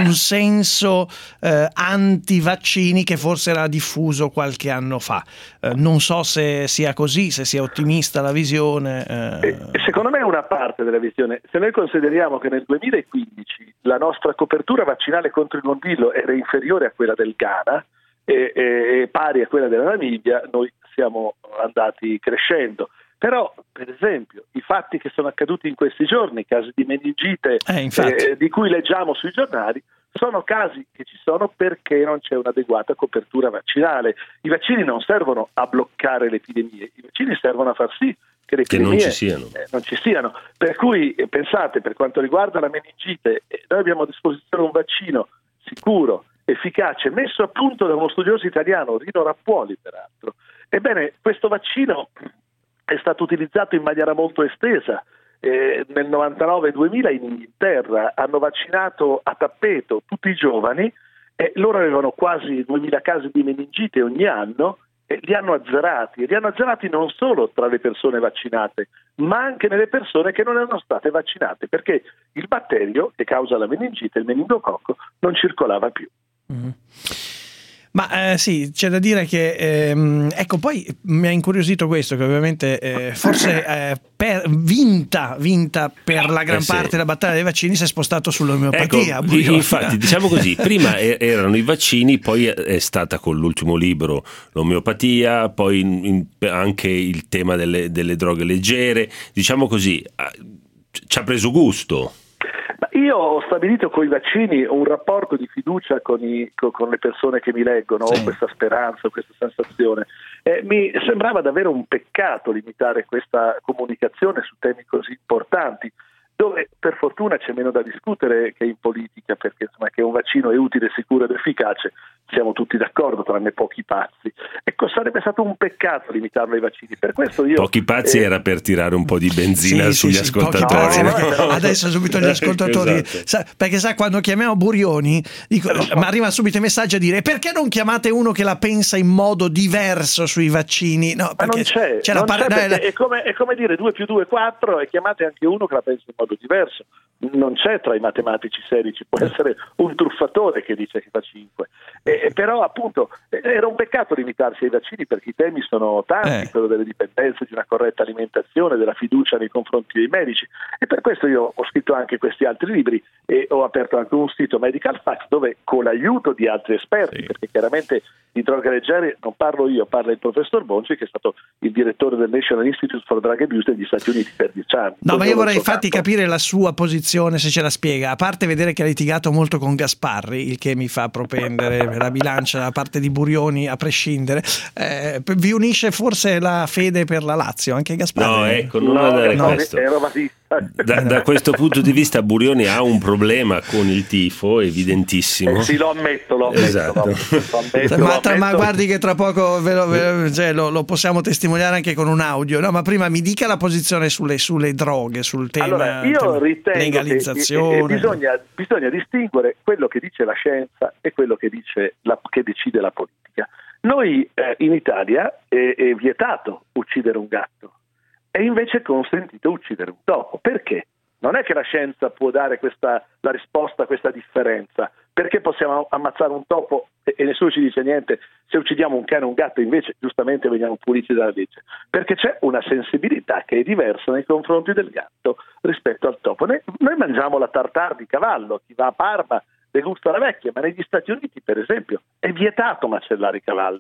consenso eh, anti-vaccini che forse era diffuso qualche anno fa. Eh, non so se sia così, se sia ottimista la visione. Eh. Secondo me è una parte della visione. Se noi consideriamo che nel duemilaquindici la nostra copertura vaccinale contro il morbillo era inferiore a quella del Ghana e, e, e pari a quella della Namibia, noi siamo andati crescendo. Però, per esempio, i fatti che sono accaduti in questi giorni, casi di meningite eh, eh, di cui leggiamo sui giornali, sono casi che ci sono perché non c'è un'adeguata copertura vaccinale. I vaccini non servono a bloccare le epidemie, i vaccini servono a far sì che le che epidemie non ci siano. Eh, non ci siano. Per cui, eh, pensate, per quanto riguarda la meningite, eh, noi abbiamo a disposizione un vaccino sicuro, efficace, messo a punto da uno studioso italiano, Rino Rappuoli peraltro. Ebbene, questo vaccino è stato utilizzato in maniera molto estesa. Eh, nel novantanove duemila in Inghilterra hanno vaccinato a tappeto tutti i giovani e loro avevano quasi duemila casi di meningite ogni anno e li hanno azzerati. E li hanno azzerati non solo tra le persone vaccinate, ma anche nelle persone che non erano state vaccinate, perché il batterio che causa la meningite, il meningococco, non circolava più. Mm-hmm. Ma eh, sì, c'è da dire che ehm, ecco, poi mi ha incuriosito questo, che ovviamente eh, forse eh, per, vinta vinta per la gran eh sì. parte della battaglia dei vaccini si è spostato sull'omeopatia. Ecco, infatti, diciamo così, prima erano i vaccini, poi è stata con l'ultimo libro l'omeopatia, poi in, in, anche il tema delle, delle droghe leggere, diciamo così, ci ha preso gusto. Io ho stabilito con i vaccini un rapporto di fiducia con, i, con, con le persone che mi leggono, sì. ho questa speranza, questa sensazione. Eh, mi sembrava davvero un peccato limitare questa comunicazione su temi così importanti, dove per fortuna c'è meno da discutere che in politica, perché insomma che un vaccino è utile, sicuro ed efficace siamo tutti d'accordo, tranne pochi pazzi. Ecco, sarebbe stato un peccato limitarlo ai vaccini. Per questo io pochi pazzi eh, era per tirare un po' di benzina sì, sugli sì, ascoltatori. Sì, no, no, no. Adesso subito gli ascoltatori, esatto. sa, perché sa, quando chiamiamo Burioni dico, ma arriva subito il messaggio a dire perché non chiamate uno che la pensa in modo diverso sui vaccini? No, ma non c'è, c'è non la par- c'è no, è, come, è come dire due più due quattro e chiamate anche uno che la pensa in modo diverso. Non c'è tra i matematici seri, ci può essere un truffatore che dice che fa cinque. Eh, però appunto era un peccato limitarsi ai vaccini, perché i temi sono tanti, eh. quello delle dipendenze, di una corretta alimentazione, della fiducia nei confronti dei medici, e per questo io ho scritto anche questi altri libri e ho aperto anche un sito Medical Facts dove, con l'aiuto di altri esperti, sì. perché chiaramente di droghe leggere non parlo io, parla il professor Bonci, che è stato il direttore del National Institute for Drug Abuse degli Stati Uniti per dieci anni. No, ma io vorrei infatti capire la sua posizione, se ce la spiega, a parte vedere che ha litigato molto con Gasparri, il che mi fa propendere la bilancia da parte di Burioni a prescindere. Eh, vi unisce forse la fede per la Lazio, anche Gasparri? No, ecco, non no, è no, questo. È romanista. Da, da questo punto di vista Burioni ha un problema con il tifo evidentissimo. Eh sì, lo ammetto, lo ammetto, esatto. lo ammetto, ma, lo tra, ma ammetto. guardi che tra poco ve lo, ve, cioè, lo, lo possiamo testimoniare anche con un audio. No, ma prima mi dica la posizione sulle, sulle droghe, sul tema, allora, io tema ritengo legalizzazione. Che, che bisogna, bisogna distinguere quello che dice la scienza e quello che dice la, che decide la politica. Noi eh, in Italia è, è vietato uccidere un gatto, e invece è consentito uccidere un topo. Perché? Non è che la scienza può dare questa, la risposta a questa differenza. Perché possiamo ammazzare un topo e, e nessuno ci dice niente, se uccidiamo un cane o un gatto invece giustamente veniamo puniti dalla legge? Perché c'è una sensibilità che è diversa nei confronti del gatto rispetto al topo. Noi, noi mangiamo la tartare di cavallo, chi va a Parma degusta la vecchia, ma negli Stati Uniti per esempio è vietato macellare i cavalli.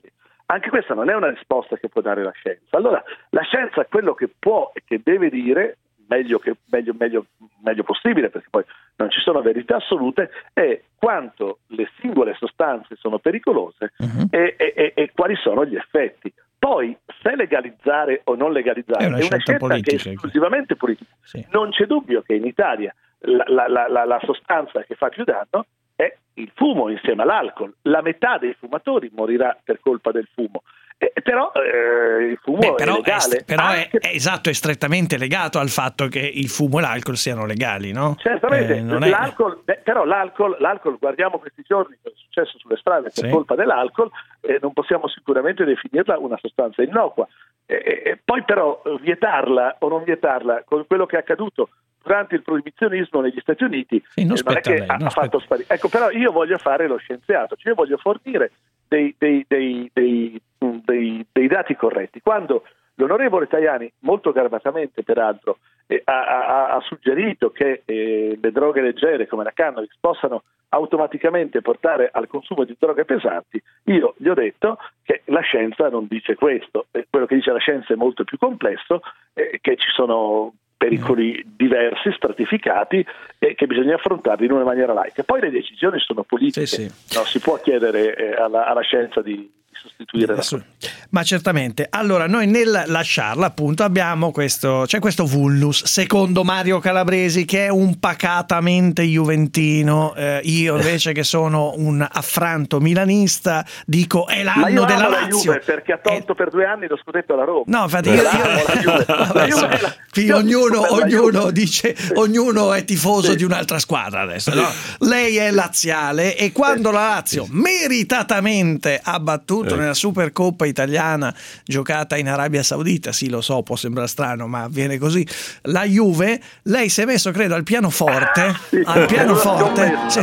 Anche questa non è una risposta che può dare la scienza. Allora, la scienza quello che può e che deve dire, meglio, che, meglio, meglio, meglio possibile, perché poi non ci sono verità assolute, è quanto le singole sostanze sono pericolose uh-huh. e, e, e quali sono gli effetti. Poi, se legalizzare o non legalizzare è una, è una scelta politica, che è esclusivamente politica. Sì. Non c'è dubbio che in Italia la, la, la, la, la sostanza che fa più danno è il fumo insieme all'alcol. La metà dei fumatori morirà per colpa del fumo. Eh, però eh, il fumo Beh, però è legale. È, però Anche... è, è esatto, è strettamente legato al fatto che il fumo e l'alcol siano legali, no? Certamente, eh, non è... l'alcol, beh, però l'alcol, l'alcol, guardiamo questi giorni che è successo sulle strade per sì. colpa dell'alcol, eh, non possiamo sicuramente definirla una sostanza innocua. Eh, eh, poi però vietarla o non vietarla, con quello che è accaduto durante il proibizionismo negli Stati Uniti, sì, non, eh, non è che lei, ha, non ha fatto sparire. Ecco, però io voglio fare lo scienziato, cioè io voglio fornire dei, dei, dei, dei, dei, dei dati corretti. Quando l'onorevole Tajani, molto garbatamente peraltro, eh, ha, ha, ha suggerito che eh, le droghe leggere come la cannabis possano automaticamente portare al consumo di droghe pesanti, io gli ho detto che la scienza non dice questo, eh, quello che dice la scienza è molto più complesso, eh, che ci sono pericoli diversi, stratificati e che bisogna affrontarli in una maniera laica. Poi le decisioni sono politiche, sì, sì. non si può chiedere eh, alla, alla scienza di sostituire Adesso, la ma certamente. Allora noi nel lasciarla appunto abbiamo questo, c'è questo vulnus secondo Mario Calabresi che è un pacatamente juventino, eh, io invece che sono un affranto milanista dico è l'anno ma io della amo Lazio la Juve perché ha tolto eh, per due anni lo scudetto alla Roma. No, infatti io, io, la Juve. La Juve, la, qui ognuno, ognuno dice ognuno è tifoso sì. di un'altra squadra adesso, no? Lei è laziale e quando la Lazio meritatamente ha battuto nella Supercoppa italiana giocata in Arabia Saudita, sì lo so, può sembrare strano ma avviene così, la Juve, lei si è messo credo al pianoforte sì, al pianoforte sì.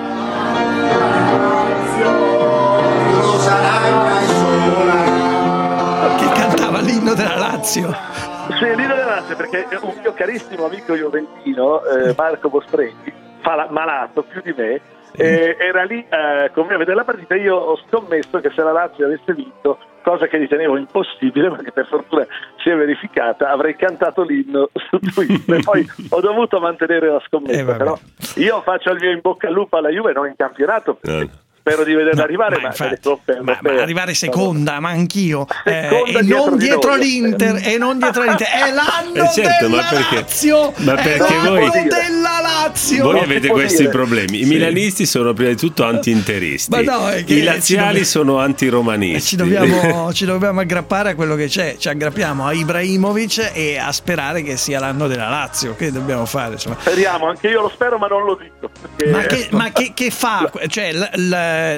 che cantava l'inno della Lazio. Sì, l'inno della Lazio perché un mio carissimo amico juventino eh, Marco Bostrelli, malato più di me, Eh, era lì eh, con me a vedere la partita. Io ho scommesso che se la Lazio avesse vinto, cosa che ritenevo impossibile perché per fortuna si è verificata, avrei cantato l'inno su Twitter. Poi ho dovuto mantenere la scommessa, eh, però io faccio il mio in bocca al lupo alla Juve, non in campionato perché no. spero di vederla no, arrivare, ma, ma, infatti, ma, ma arrivare seconda, ma anch'io eh, e dietro non dietro noi, l'Inter e non dietro l'Inter è l'anno eh certo, della ma perché, Lazio ma perché è voi della Lazio voi non avete questi dire. problemi. I sì. milanisti sono prima di tutto anti-interisti, ma no, è che i laziali dobbiamo, sono anti-romanisti. Ci dobbiamo, ci dobbiamo aggrappare a quello che c'è, ci aggrappiamo a Ibrahimovic e a sperare che sia l'anno della Lazio. Che dobbiamo fare? Insomma. Speriamo, anche io lo spero, ma non lo dico. Perché... Ma, che, ma che, che fa? Cioè, l,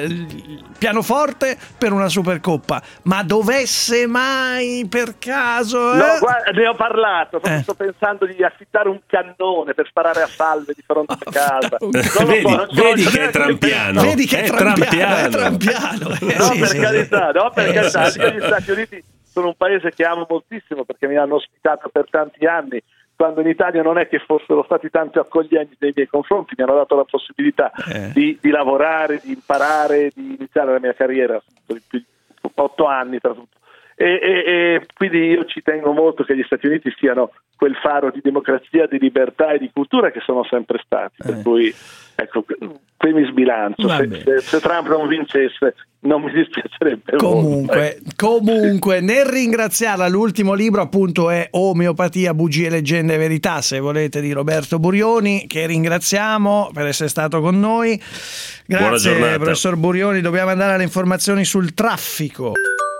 l, pianoforte per una Supercoppa, ma dovesse mai per caso eh? no guarda, ne ho parlato eh. sto pensando di affittare un cannone per sparare a salve di fronte a casa. vedi, so, vedi che è trampiano vedi che è, è trampiano, è trampiano. Eh, no sì, per sì, carità no per eh, carità sì, gli Stati Uniti sono un paese che amo moltissimo perché mi hanno ospitato per tanti anni quando in Italia non è che fossero stati tanto accoglienti nei miei confronti, mi hanno dato la possibilità eh. di, di lavorare, di imparare, di iniziare la mia carriera per più di otto anni tra tutto. E, e, e quindi io ci tengo molto che gli Stati Uniti siano quel faro di democrazia, di libertà e di cultura che sono sempre stati, eh. per cui ecco, qui mi sbilancio, se, se, se Trump non vincesse non mi dispiacerebbe comunque, molto. Comunque nel ringraziarla, l'ultimo libro appunto è Omeopatia, bugie, leggende e verità, se volete, di Roberto Burioni, che ringraziamo per essere stato con noi. Grazie professor Burioni. Dobbiamo andare alle informazioni sul traffico.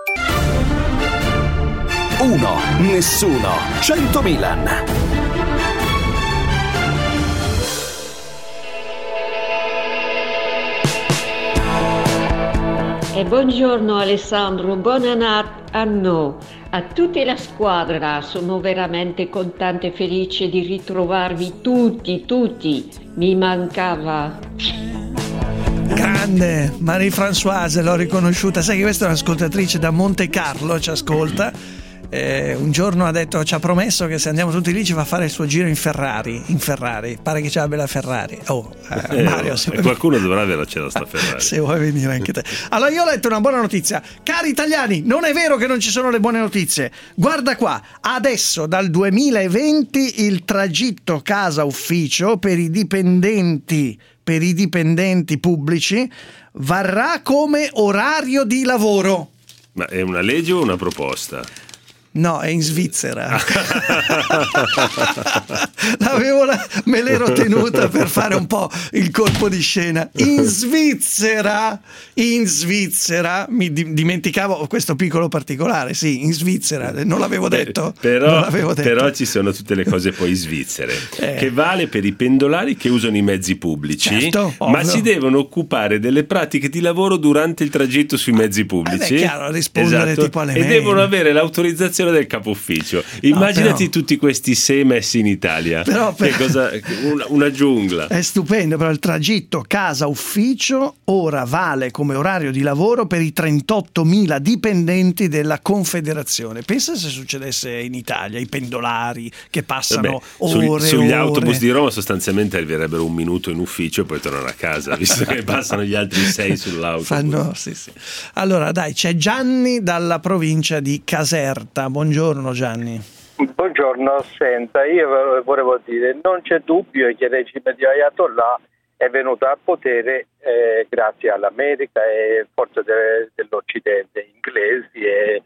Uno, nessuno, cento Milan. E buongiorno Alessandro, buon anno a tutta la squadra, sono veramente contenta e felice di ritrovarvi tutti, tutti, mi mancava. Grande, Marie-Françoise, l'ho riconosciuta, sai che questa è un'ascoltatrice da Monte Carlo, ci ascolta eh, un giorno ha detto, ci ha promesso che se andiamo tutti lì ci fa fare il suo giro in Ferrari, in Ferrari, pare che c'è la bella Ferrari. Oh, eh, eh, Mario, se qualcuno vuoi... dovrà avercela sta Ferrari. Se vuoi venire anche te. Allora, io ho letto una buona notizia. Cari italiani, non è vero che non ci sono le buone notizie. Guarda qua, adesso dal duemilaventi il tragitto casa ufficio per i dipendenti per i dipendenti pubblici varrà come orario di lavoro. Ma è una legge o una proposta? No, è in Svizzera. L'avevo la, me l'ero tenuta per fare un po' il colpo di scena. In Svizzera, in Svizzera, mi di, dimenticavo questo piccolo particolare. Sì, in Svizzera, non l'avevo detto. Però, non l'avevo detto. Però ci sono tutte le cose poi svizzere, eh. che vale per i pendolari che usano i mezzi pubblici, certo, ma si devono occupare delle pratiche di lavoro durante il tragitto sui mezzi pubblici. Eh beh, chiaro, rispondere esatto. tipo alle e mail. devono avere l'autorizzazione del capo ufficio. Immaginati no, però, tutti questi sei messi in Italia. Però, che cosa, una, una giungla. È stupendo, però il tragitto casa ufficio ora vale come orario di lavoro per i trentottomila dipendenti della Confederazione. Pensa se succedesse in Italia, i pendolari che passano Vabbè, ore sugli, sugli ore. autobus di Roma sostanzialmente arriverebbero un minuto in ufficio e poi tornano a casa, visto che passano gli altri sei sull'autobus. Fanno, sì, sì. Allora dai, c'è Gianni dalla provincia di Caserta. Buongiorno Gianni. Buongiorno, senta, io volevo dire, non c'è dubbio che il regime di Ayatollah è venuto al potere eh, grazie all'America e forse de- dell'Occidente, inglesi e,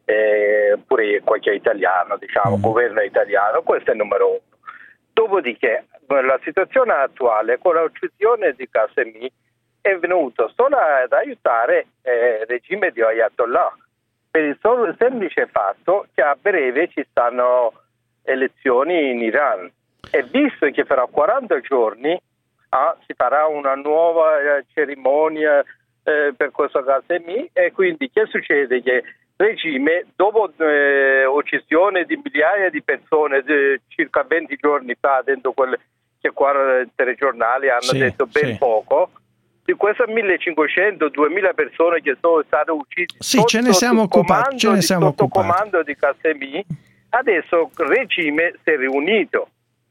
e pure qualche italiano, diciamo, mm. governo italiano, questo è il numero uno. Dopodiché la situazione attuale con l'uccisione di Qasemi è venuto solo ad aiutare eh, il regime di Ayatollah, per il solo semplice fatto che a breve ci stanno elezioni in Iran e visto che fra quaranta giorni ah, si farà una nuova eh, cerimonia eh, per questo Qasemi e quindi che succede? Che il regime dopo eh, uccisione di migliaia di persone di circa venti giorni fa dentro quelle che qua i telegiornali hanno sì, detto ben sì. poco, di queste millecinquecento duemila persone che sono state uccise sì, sotto, ce ne siamo occupati, ce ne di, siamo sotto occupati. comando di Qasemi, adesso il regime si è riunito.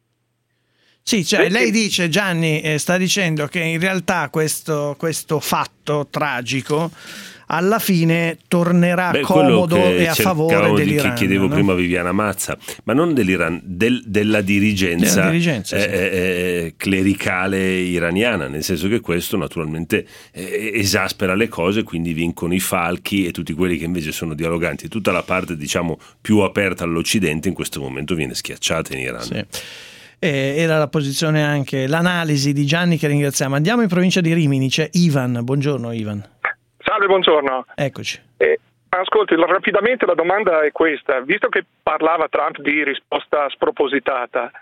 Sì, cioè Perché? lei dice, Gianni, eh, sta dicendo che in realtà questo, questo fatto tragico alla fine tornerà Beh, comodo e a favore dell'Iran. Che chiedevo no? prima a Viviana Mazza, ma non dell'Iran, del, della dirigenza, della dirigenza eh, sì. eh, clericale iraniana, nel senso che questo naturalmente eh, esaspera le cose, quindi vincono i falchi e tutti quelli che invece sono dialoganti. Tutta la parte, diciamo, più aperta all'Occidente in questo momento viene schiacciata in Iran. Sì. Eh, era la posizione anche, l'analisi di Gianni che ringraziamo. Andiamo in provincia di Rimini, c'è Ivan. Buongiorno Ivan. Salve, buongiorno. Eccoci. Eh, ascolti, rapidamente la domanda è questa. Visto che parlava Trump di risposta spropositata,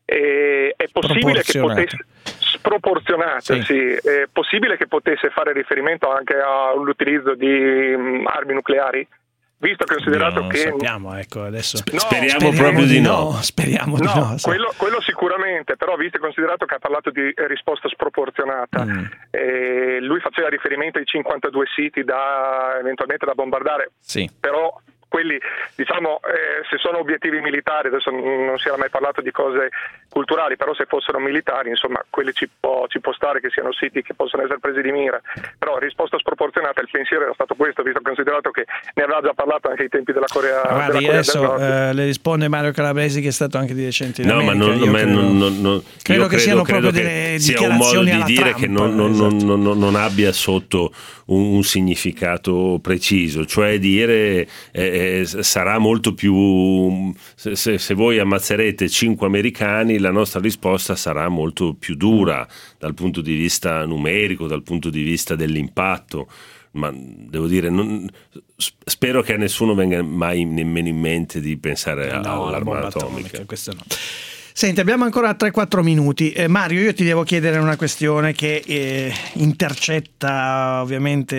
eh, è possibile che potesse... Sproporzionata, sì. sì. È possibile che potesse fare riferimento anche all'utilizzo di um, armi nucleari? Visto considerato no, non che sappiamo, ecco, adesso no, speriamo, speriamo proprio di no, no. speriamo no, di no quello, quello sicuramente, però visto considerato che ha parlato di risposta sproporzionata, mm. eh, lui faceva riferimento ai cinquantadue siti da eventualmente da bombardare, sì. però quelli, diciamo, eh, se sono obiettivi militari, adesso non si era mai parlato di cose culturali, però se fossero militari, insomma, quelli ci può, ci può stare che siano siti che possono essere presi di mira. Però risposta sproporzionata, il pensiero era stato questo, visto considerato che ne aveva già parlato anche ai tempi della Corea, ah, della Corea adesso, del Nord. Eh, le risponde Mario Calabresi, che è stato anche di recente in no, America. ma non, io ma credo, non, non, non, credo io che credo, siano credo proprio che delle sia dichiarazioni un modo alla di dire Trump, che non, non, esatto. non, non, non abbia sotto un, un significato preciso, cioè dire eh, sarà molto più, se, se voi ammazzerete cinque americani, la nostra risposta sarà molto più dura dal punto di vista numerico, dal punto di vista dell'impatto. Ma devo dire, non, spero che a nessuno venga mai nemmeno in mente di pensare no, all'arma atomica. atomica. Questo no. Senti, abbiamo ancora tre quattro minuti. Eh, Mario, io ti devo chiedere una questione che eh, intercetta ovviamente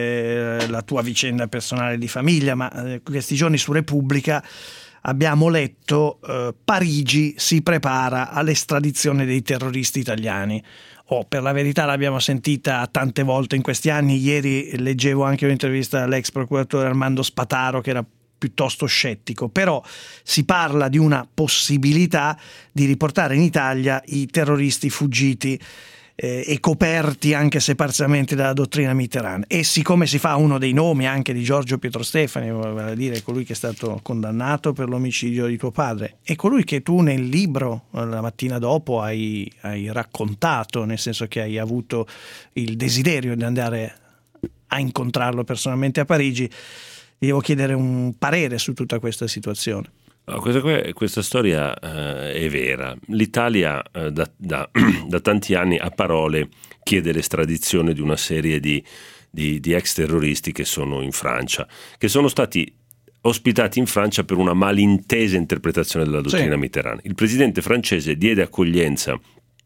eh, la tua vicenda personale di famiglia, ma eh, questi giorni su Repubblica abbiamo letto eh, Parigi si prepara all'estradizione dei terroristi italiani. Oh, per la verità l'abbiamo sentita tante volte in questi anni. Ieri leggevo anche un'intervista all'ex procuratore Armando Spataro, che era piuttosto scettico, però si parla di una possibilità di riportare in Italia i terroristi fuggiti eh, e coperti anche se parzialmente dalla dottrina Mitterrand. E siccome si fa uno dei nomi anche di Giorgio Pietrostefani, vale a dire colui che è stato condannato per l'omicidio di tuo padre, e colui che tu nel libro la mattina dopo hai, hai raccontato, nel senso che hai avuto il desiderio di andare a incontrarlo personalmente a Parigi, ti devo chiedere un parere su tutta questa situazione. No, questa, questa storia eh, è vera. L'Italia eh, da, da, da tanti anni a parole chiede l'estradizione di una serie di, di, di ex terroristi che sono in Francia, che sono stati ospitati in Francia per una malintesa interpretazione della dottrina sì. Mitterrand. Il presidente francese diede accoglienza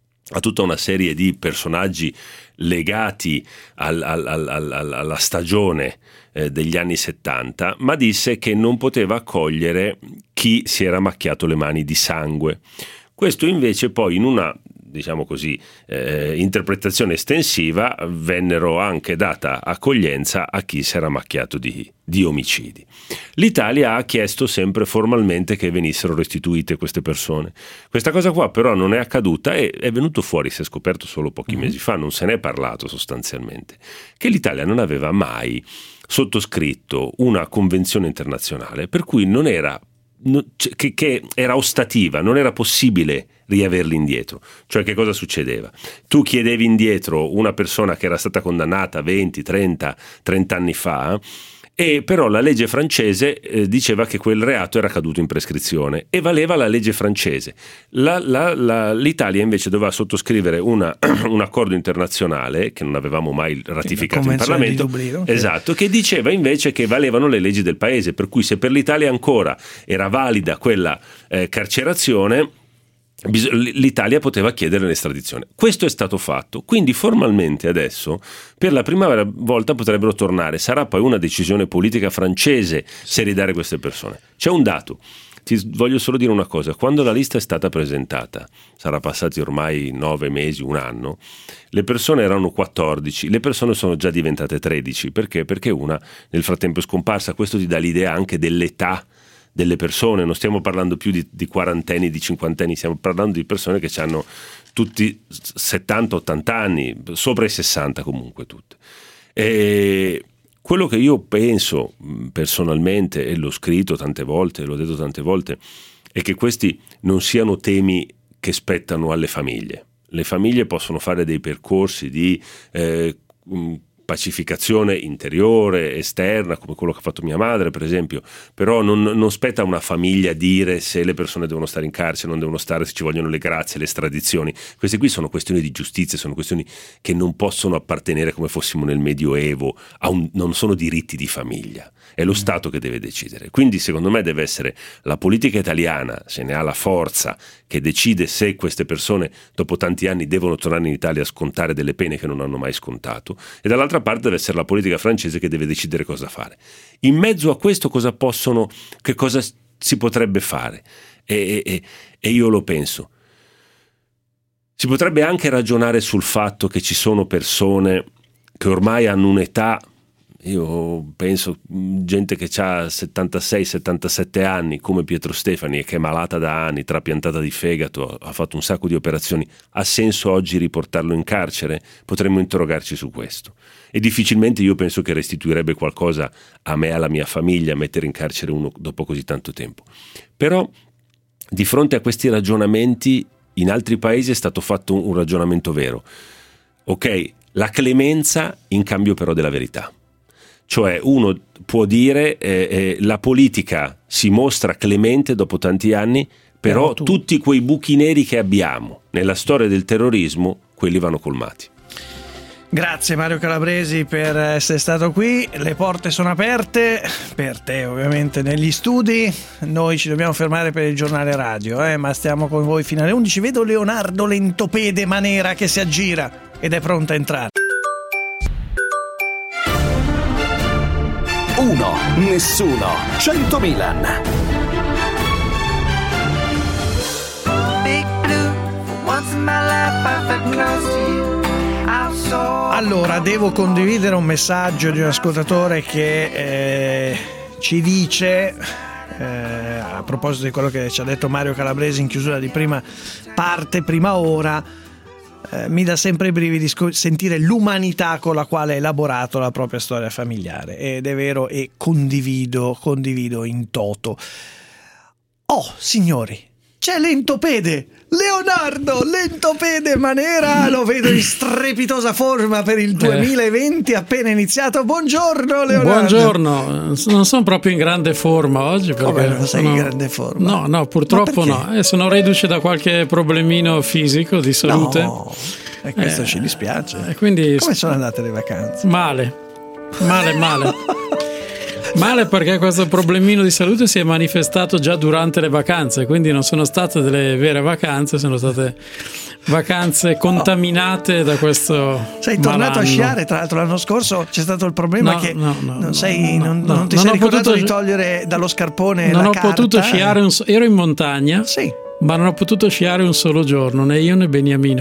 a tutta una serie di personaggi legati al, al, al, al, alla stagione eh, degli anni settanta, ma disse che non poteva accogliere chi si era macchiato le mani di sangue. Questo invece poi in una, diciamo così, eh, interpretazione estensiva vennero anche data accoglienza a chi si era macchiato di, di omicidi. L'Italia ha chiesto sempre formalmente che venissero restituite queste persone. Questa cosa qua però non è accaduta e è venuto fuori, si è scoperto solo pochi mm-hmm. mesi fa, non se ne è parlato sostanzialmente, che l'Italia non aveva mai sottoscritto una convenzione internazionale per cui non era Che, che era ostativa, non era possibile riaverli indietro. Cioè, che cosa succedeva? Tu chiedevi indietro una persona che era stata condannata venti, trenta, trenta anni fa, e però la legge francese eh, diceva che quel reato era caduto in prescrizione e valeva la legge francese. La, la, la, L'Italia invece doveva sottoscrivere una, un accordo internazionale che non avevamo mai ratificato in Parlamento, Dublino, esatto, che diceva invece che valevano le leggi del paese, per cui se per l'Italia ancora era valida quella eh, carcerazione, l'Italia poteva chiedere l'estradizione. Questo è stato fatto, quindi formalmente adesso per la prima volta potrebbero tornare. Sarà poi una decisione politica francese se ridare queste persone. C'è un dato, ti voglio solo dire una cosa: quando la lista è stata presentata, sarà passati ormai nove mesi, un anno, le persone erano quattordici, le persone sono già diventate tredici. Perché? Perché una nel frattempo è scomparsa. Questo ti dà l'idea anche dell'età delle persone, non stiamo parlando più di, di quarantenni, di cinquantenni, stiamo parlando di persone che hanno tutti settanta ottanta anni, sopra i sessanta comunque tutte. E quello che io penso personalmente, e l'ho scritto tante volte, l'ho detto tante volte, è che questi non siano temi che spettano alle famiglie. Le famiglie possono fare dei percorsi di eh, pacificazione interiore, esterna, come quello che ha fatto mia madre per esempio, però non, non spetta a una famiglia dire se le persone devono stare in carcere, non devono stare, se ci vogliono le grazie, le estradizioni. Queste qui sono questioni di giustizia, sono questioni che non possono appartenere come fossimo nel Medioevo, a un, non sono diritti di famiglia, è lo Stato che deve decidere. Quindi secondo me deve essere la politica italiana, se ne ha la forza, che decide se queste persone dopo tanti anni devono tornare in Italia a scontare delle pene che non hanno mai scontato, e dall'altra parte deve essere la politica francese che deve decidere cosa fare. In mezzo a questo cosa possono, che cosa si potrebbe fare? E, e, e io lo penso. Si potrebbe anche ragionare sul fatto che ci sono persone che ormai hanno un'età, io penso gente che ha settantasei settantasette anni come Pietrostefani e che è malata da anni, trapiantata di fegato, ha fatto un sacco di operazioni. Ha senso oggi riportarlo in carcere? Potremmo interrogarci su questo, e difficilmente io penso che restituirebbe qualcosa a me e alla mia famiglia mettere in carcere uno dopo così tanto tempo. Però di fronte a questi ragionamenti in altri paesi è stato fatto un ragionamento vero. Ok, la clemenza in cambio però della verità. Cioè uno può dire eh, eh, la politica si mostra clemente dopo tanti anni, però, però tu... tutti quei buchi neri che abbiamo nella storia del terrorismo, quelli vanno colmati. Grazie Mario Calabresi per essere stato qui, le porte sono aperte per te ovviamente negli studi, noi ci dobbiamo fermare per il giornale radio, eh, ma stiamo con voi fino alle undici. Vedo Leonardo Lentopede Manera che si aggira ed è pronto a entrare. Uno, nessuno, cento Milan. Allora, devo condividere un messaggio di un ascoltatore che eh, ci dice, eh, a proposito di quello che ci ha detto Mario Calabresi in chiusura di prima parte, prima ora, eh, mi dà sempre i brividi sc- sentire l'umanità con la quale ha elaborato la propria storia familiare, ed è vero, e condivido, condivido in toto. Oh, signori, c'è l'entopede! Leonardo, l'entopede Manera, lo vedo in strepitosa forma per il duemilaventi appena iniziato. Buongiorno Leonardo. Buongiorno, non sono proprio in grande forma oggi. Come non sei sono... in grande forma? No, no, purtroppo no. Eh, sono reduce da qualche problemino fisico di salute. No, e questo eh, ci dispiace. E quindi... Come sono andate le vacanze? Male, male, male. Male perché questo problemino di salute si è manifestato già durante le vacanze, quindi non sono state delle vere vacanze, sono state vacanze contaminate da questo Sei tornato malanno. a sciare, tra l'altro l'anno scorso c'è stato il problema no, che no, no, non, sei, no, non, no, non ti non sei ho ricordato potuto... di togliere dallo scarpone non la ho carta. potuto sciare un... ero in montagna, sì. ma non ho potuto sciare un solo giorno, né io né Beniamino.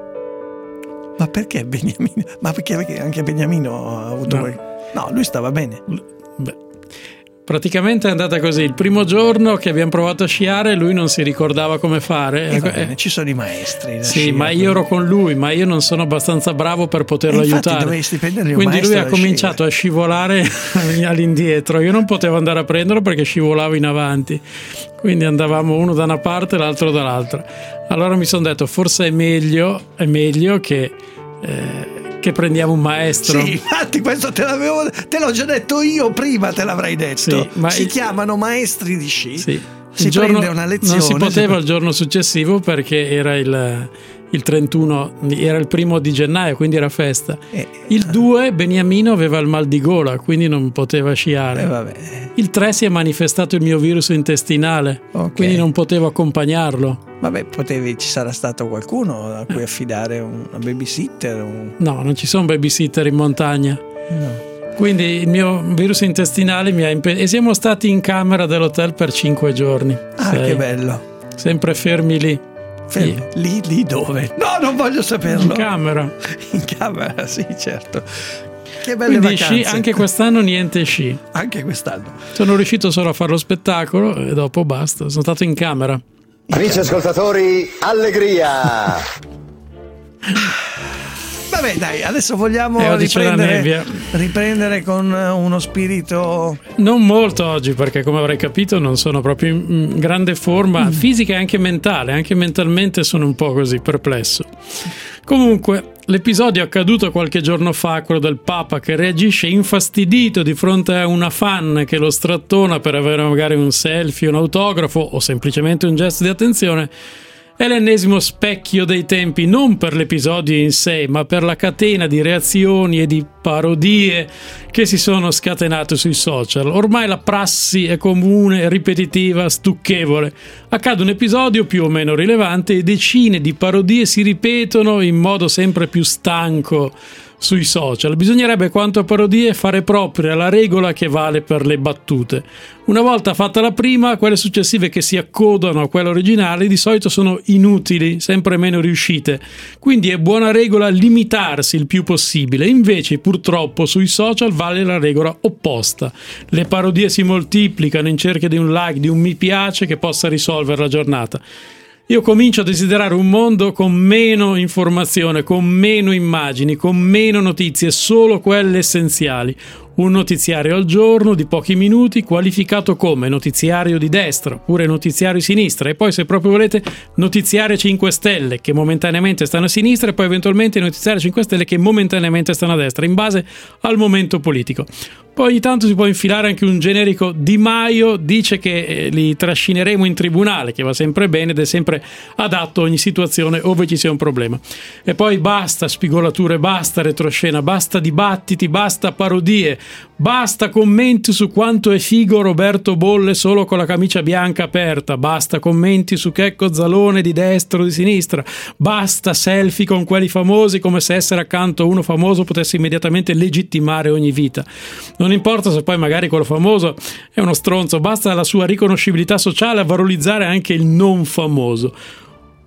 Ma perché Beniamino? Ma perché, perché anche Beniamino ha avuto no. quel... no, lui stava bene. Beh, praticamente è andata così: il primo giorno che abbiamo provato a sciare lui non si ricordava come fare. E va bene, ci sono i maestri. Sì, scia, ma io ero con lui, ma io non sono abbastanza bravo per poterlo e infatti aiutare. Dovresti prendergli un Quindi lui ha da cominciato scia. a scivolare all'indietro. Io non potevo andare a prenderlo perché scivolavo in avanti. Quindi andavamo uno da una parte e l'altro dall'altra. Allora mi sono detto: forse è meglio, è meglio che eh, che prendiamo un maestro. Sì, infatti questo te l'avevo te l'ho già detto io prima, te l'avrei detto. Sì, ma si il... chiamano maestri di sci. Sì. Si il giorno, prende una lezione. non si poteva si... il giorno successivo perché era il, il trentuno, era il primo di gennaio, quindi era festa. Eh, il due Beniamino aveva il mal di gola, quindi non poteva sciare. Eh, vabbè. Il tre si è manifestato il mio virus intestinale, okay. quindi non potevo accompagnarlo. Vabbè, potevi, ci sarà stato qualcuno a cui affidare una babysitter? Un... No, non ci sono babysitter in montagna. No. Quindi il mio virus intestinale mi ha impe- e siamo stati in camera dell'hotel per cinque giorni. Ah, sei. Che bello. Sempre fermi lì. Fermi. Lì, lì dove? No, non voglio saperlo. In camera. In camera, sì, certo. Che belle Quindi vacanze. Sci, anche quest'anno niente sci. Anche quest'anno. Sono riuscito solo a fare lo spettacolo e dopo basta. Sono stato in camera. Amici ascoltatori, allegria! Vabbè, dai, adesso vogliamo eh, riprendere, riprendere con uno spirito. Non molto oggi, perché come avrai capito non sono proprio in grande forma mm. fisica e anche mentale. Anche mentalmente sono un po' così perplesso. Comunque, l'episodio accaduto qualche giorno fa, quello del Papa che reagisce infastidito di fronte a una fan che lo strattona per avere magari un selfie, un autografo o semplicemente un gesto di attenzione, è l'ennesimo specchio dei tempi, non per l'episodio in sé, ma per la catena di reazioni e di parodie che si sono scatenate sui social. Ormai la prassi è comune, ripetitiva, stucchevole. Accade un episodio più o meno rilevante e decine di parodie si ripetono in modo sempre più stanco sui social. Bisognerebbe, quanto a parodie, fare propria la regola che vale per le battute. Una volta fatta la prima, quelle successive che si accodano a quella originale di solito sono inutili, sempre meno riuscite. Quindi è buona regola limitarsi il più possibile. Invece, purtroppo, sui social vale la regola opposta. Le parodie si moltiplicano in cerca di un like, di un mi piace che possa risolvere la giornata. Io comincio a desiderare un mondo con meno informazione, con meno immagini, con meno notizie, solo quelle essenziali. Un notiziario al giorno di pochi minuti, qualificato come notiziario di destra oppure notiziario di sinistra, e poi, se proprio volete, notiziario cinque Stelle che momentaneamente stanno a sinistra, e poi eventualmente notiziario cinque Stelle che momentaneamente stanno a destra, in base al momento politico. Poi ogni tanto si può infilare anche un generico Di Maio dice che eh, li trascineremo in tribunale, che va sempre bene ed è sempre adatto a ogni situazione ove ci sia un problema. E poi basta spigolature, basta retroscena, basta dibattiti, basta parodie, basta commenti su quanto è figo Roberto Bolle solo con la camicia bianca aperta, basta commenti su Checco Zalone di destra o di sinistra, basta selfie con quelli famosi come se essere accanto a uno famoso potesse immediatamente legittimare ogni vita. Non importa se poi magari quello famoso è uno stronzo, basta la sua riconoscibilità sociale a valorizzare anche il non famoso.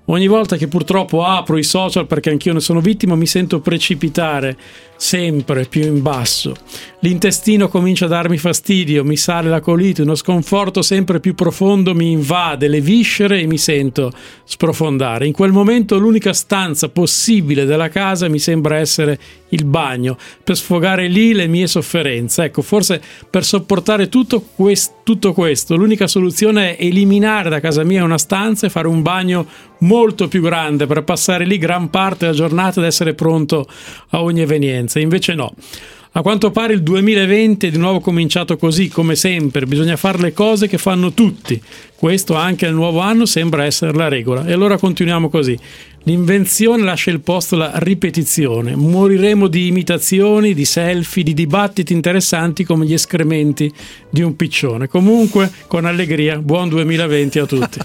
Ogni volta che purtroppo apro i social, perché anch'io ne sono vittima, mi sento precipitare sempre più in basso. L'intestino comincia a darmi fastidio, mi sale la colite, uno sconforto sempre più profondo mi invade le viscere e mi sento sprofondare. In quel momento l'unica stanza possibile della casa mi sembra essere il bagno, per sfogare lì le mie sofferenze. Ecco, forse per sopportare tutto, quest- tutto questo, l'unica soluzione è eliminare da casa mia una stanza e fare un bagno molto più grande per passare lì gran parte della giornata ed essere pronto a ogni evenienza. Invece no. A quanto pare il duemilaventi è di nuovo cominciato così, come sempre, bisogna fare le cose che fanno tutti. Questo anche nel nuovo anno sembra essere la regola. E allora continuiamo così. L'invenzione lascia il posto alla ripetizione. Moriremo di imitazioni, di selfie, di dibattiti interessanti come gli escrementi di un piccione. Comunque, con allegria, buon duemilaventi a tutti.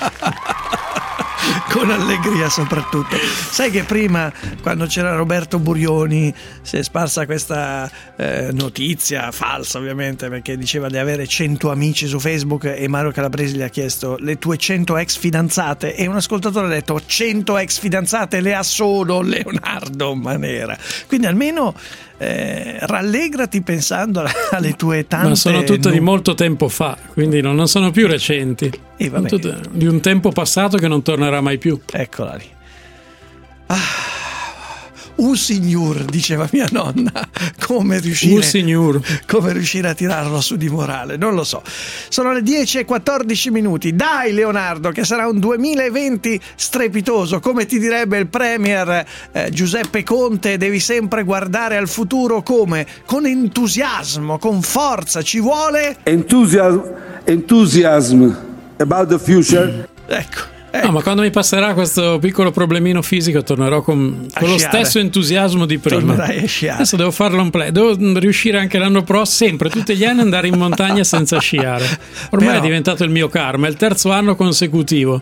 Con allegria soprattutto. Sai che prima, quando c'era Roberto Burioni, si è sparsa questa eh, notizia falsa, ovviamente, perché diceva di avere cento amici su Facebook, e Mario Calabresi gli ha chiesto le tue cento ex fidanzate, e un ascoltatore ha detto cento ex fidanzate le ha solo Leonardo Manera. Quindi almeno eh, rallegrati pensando alle tue tante. Ma sono tutte di molto tempo fa, quindi non sono più recenti. E vabbè. Tutte, di un tempo passato che non tornerà mai più. Eccola lì. Ah, un signor, diceva mia nonna. Come riuscire, un signor. Come riuscire a tirarlo su di morale? Non lo so. Sono le dieci e quattordici minuti. Dai Leonardo, che sarà un duemilaventi strepitoso. Come ti direbbe il premier eh, Giuseppe Conte, devi sempre guardare al futuro come? Con entusiasmo, con forza. Ci vuole enthusiasm, enthusiasm about the future. Ecco. Ecco. No, ma quando mi passerà questo piccolo problemino fisico tornerò con, con lo stesso entusiasmo di prima. Tornerai a sciare. Adesso devo farlo un play, devo riuscire anche l'anno prossimo, sempre, tutti gli anni andare in montagna senza sciare. Ormai Però... è diventato il mio karma, è il terzo anno consecutivo.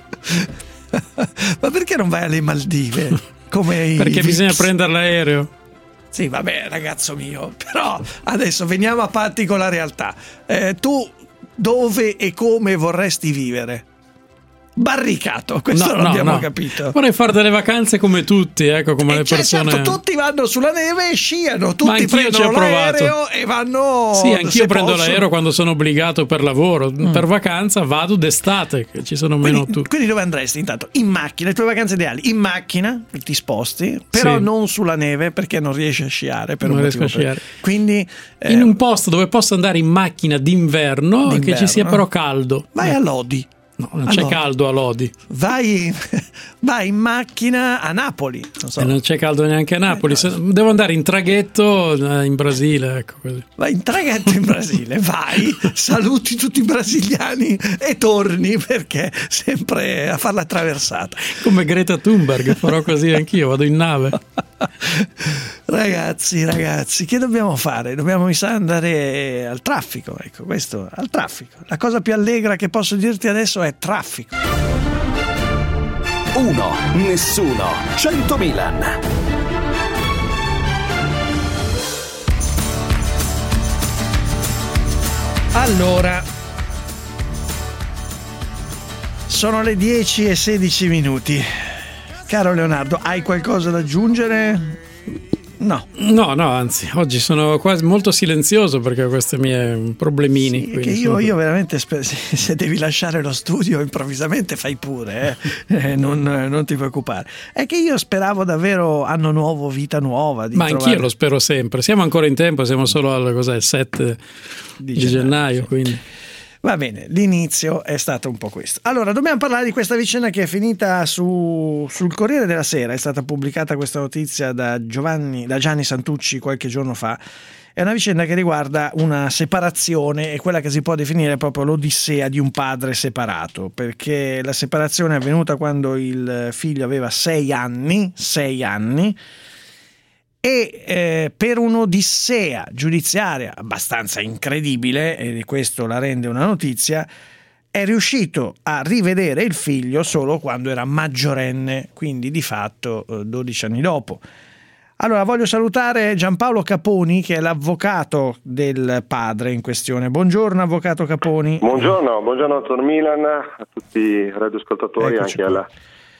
Ma perché non vai alle Maldive? Come perché i bisogna prendere l'aereo. Sì, vabbè, ragazzo mio, però adesso veniamo a patti con la realtà. Eh, tu dove e come vorresti vivere? Barricato, questo no, l'abbiamo no, no. capito. Vorrei fare delle vacanze come tutti, ecco, come e le cioè, persone. Certo, tutti vanno sulla neve e sciano, tutti Ma prendono l'aereo e vanno. Sì, anch'io prendo posso. l'aereo quando sono obbligato per lavoro. Mm. Per vacanza vado d'estate, che ci sono meno quindi, tutti. Quindi dove andresti intanto? In macchina, le tue vacanze ideali? In macchina, ti sposti, però sì. non sulla neve perché non riesci a sciare. Per non un riesco a sciare. Per... Quindi eh... in un posto dove posso andare in macchina d'inverno, d'inverno. Che ci sia però caldo. Vai eh. a Lodi. No, non c'è allora, caldo a Lodi. Vai, vai in macchina a Napoli. Non, so. E non c'è caldo neanche a Napoli. Eh, no. Devo andare in traghetto in Brasile. Ecco così. Vai in traghetto in Brasile, vai, saluti tutti i brasiliani e torni, perché sempre a fare la traversata. Come Greta Thunberg, farò così anch'io, vado in nave. Ragazzi, ragazzi, che dobbiamo fare? Dobbiamo mi sa andare al traffico, ecco, questo, al traffico. La cosa più allegra che posso dirti adesso è traffico. Uno, nessuno, cento Milan. Allora, sono le dieci e sedici minuti. Caro Leonardo, hai qualcosa da aggiungere? No. No, no, anzi, oggi sono quasi molto silenzioso perché ho questi miei problemini. Sì, che io, sono... io veramente, sper- se devi lasciare lo studio improvvisamente fai pure, eh? eh, non, non ti preoccupare. È che io speravo davvero anno nuovo, vita nuova. Di Ma trovare... anch'io lo spero sempre. Siamo ancora in tempo, siamo solo al cos'è, sette di, di gennaio, gennaio sì. Quindi... Va bene, l'inizio è stato un po' questo. Allora, dobbiamo parlare di questa vicenda che è finita su, sul Corriere della Sera. È stata pubblicata questa notizia da Giovanni, da Gianni Santucci qualche giorno fa. È una vicenda che riguarda una separazione e quella che si può definire proprio l'odissea di un padre separato, perché la separazione è avvenuta quando il figlio aveva sei anni, sei anni, e eh, per un'odissea giudiziaria abbastanza incredibile, e questo la rende una notizia, è riuscito a rivedere il figlio solo quando era maggiorenne, quindi di fatto eh, dodici anni dopo. Allora voglio salutare Giampaolo Caponi, che è l'avvocato del padre in questione. Buongiorno avvocato Caponi. Buongiorno, buongiorno a Tor Milan, a tutti i radioascoltatori, Eccoci anche alla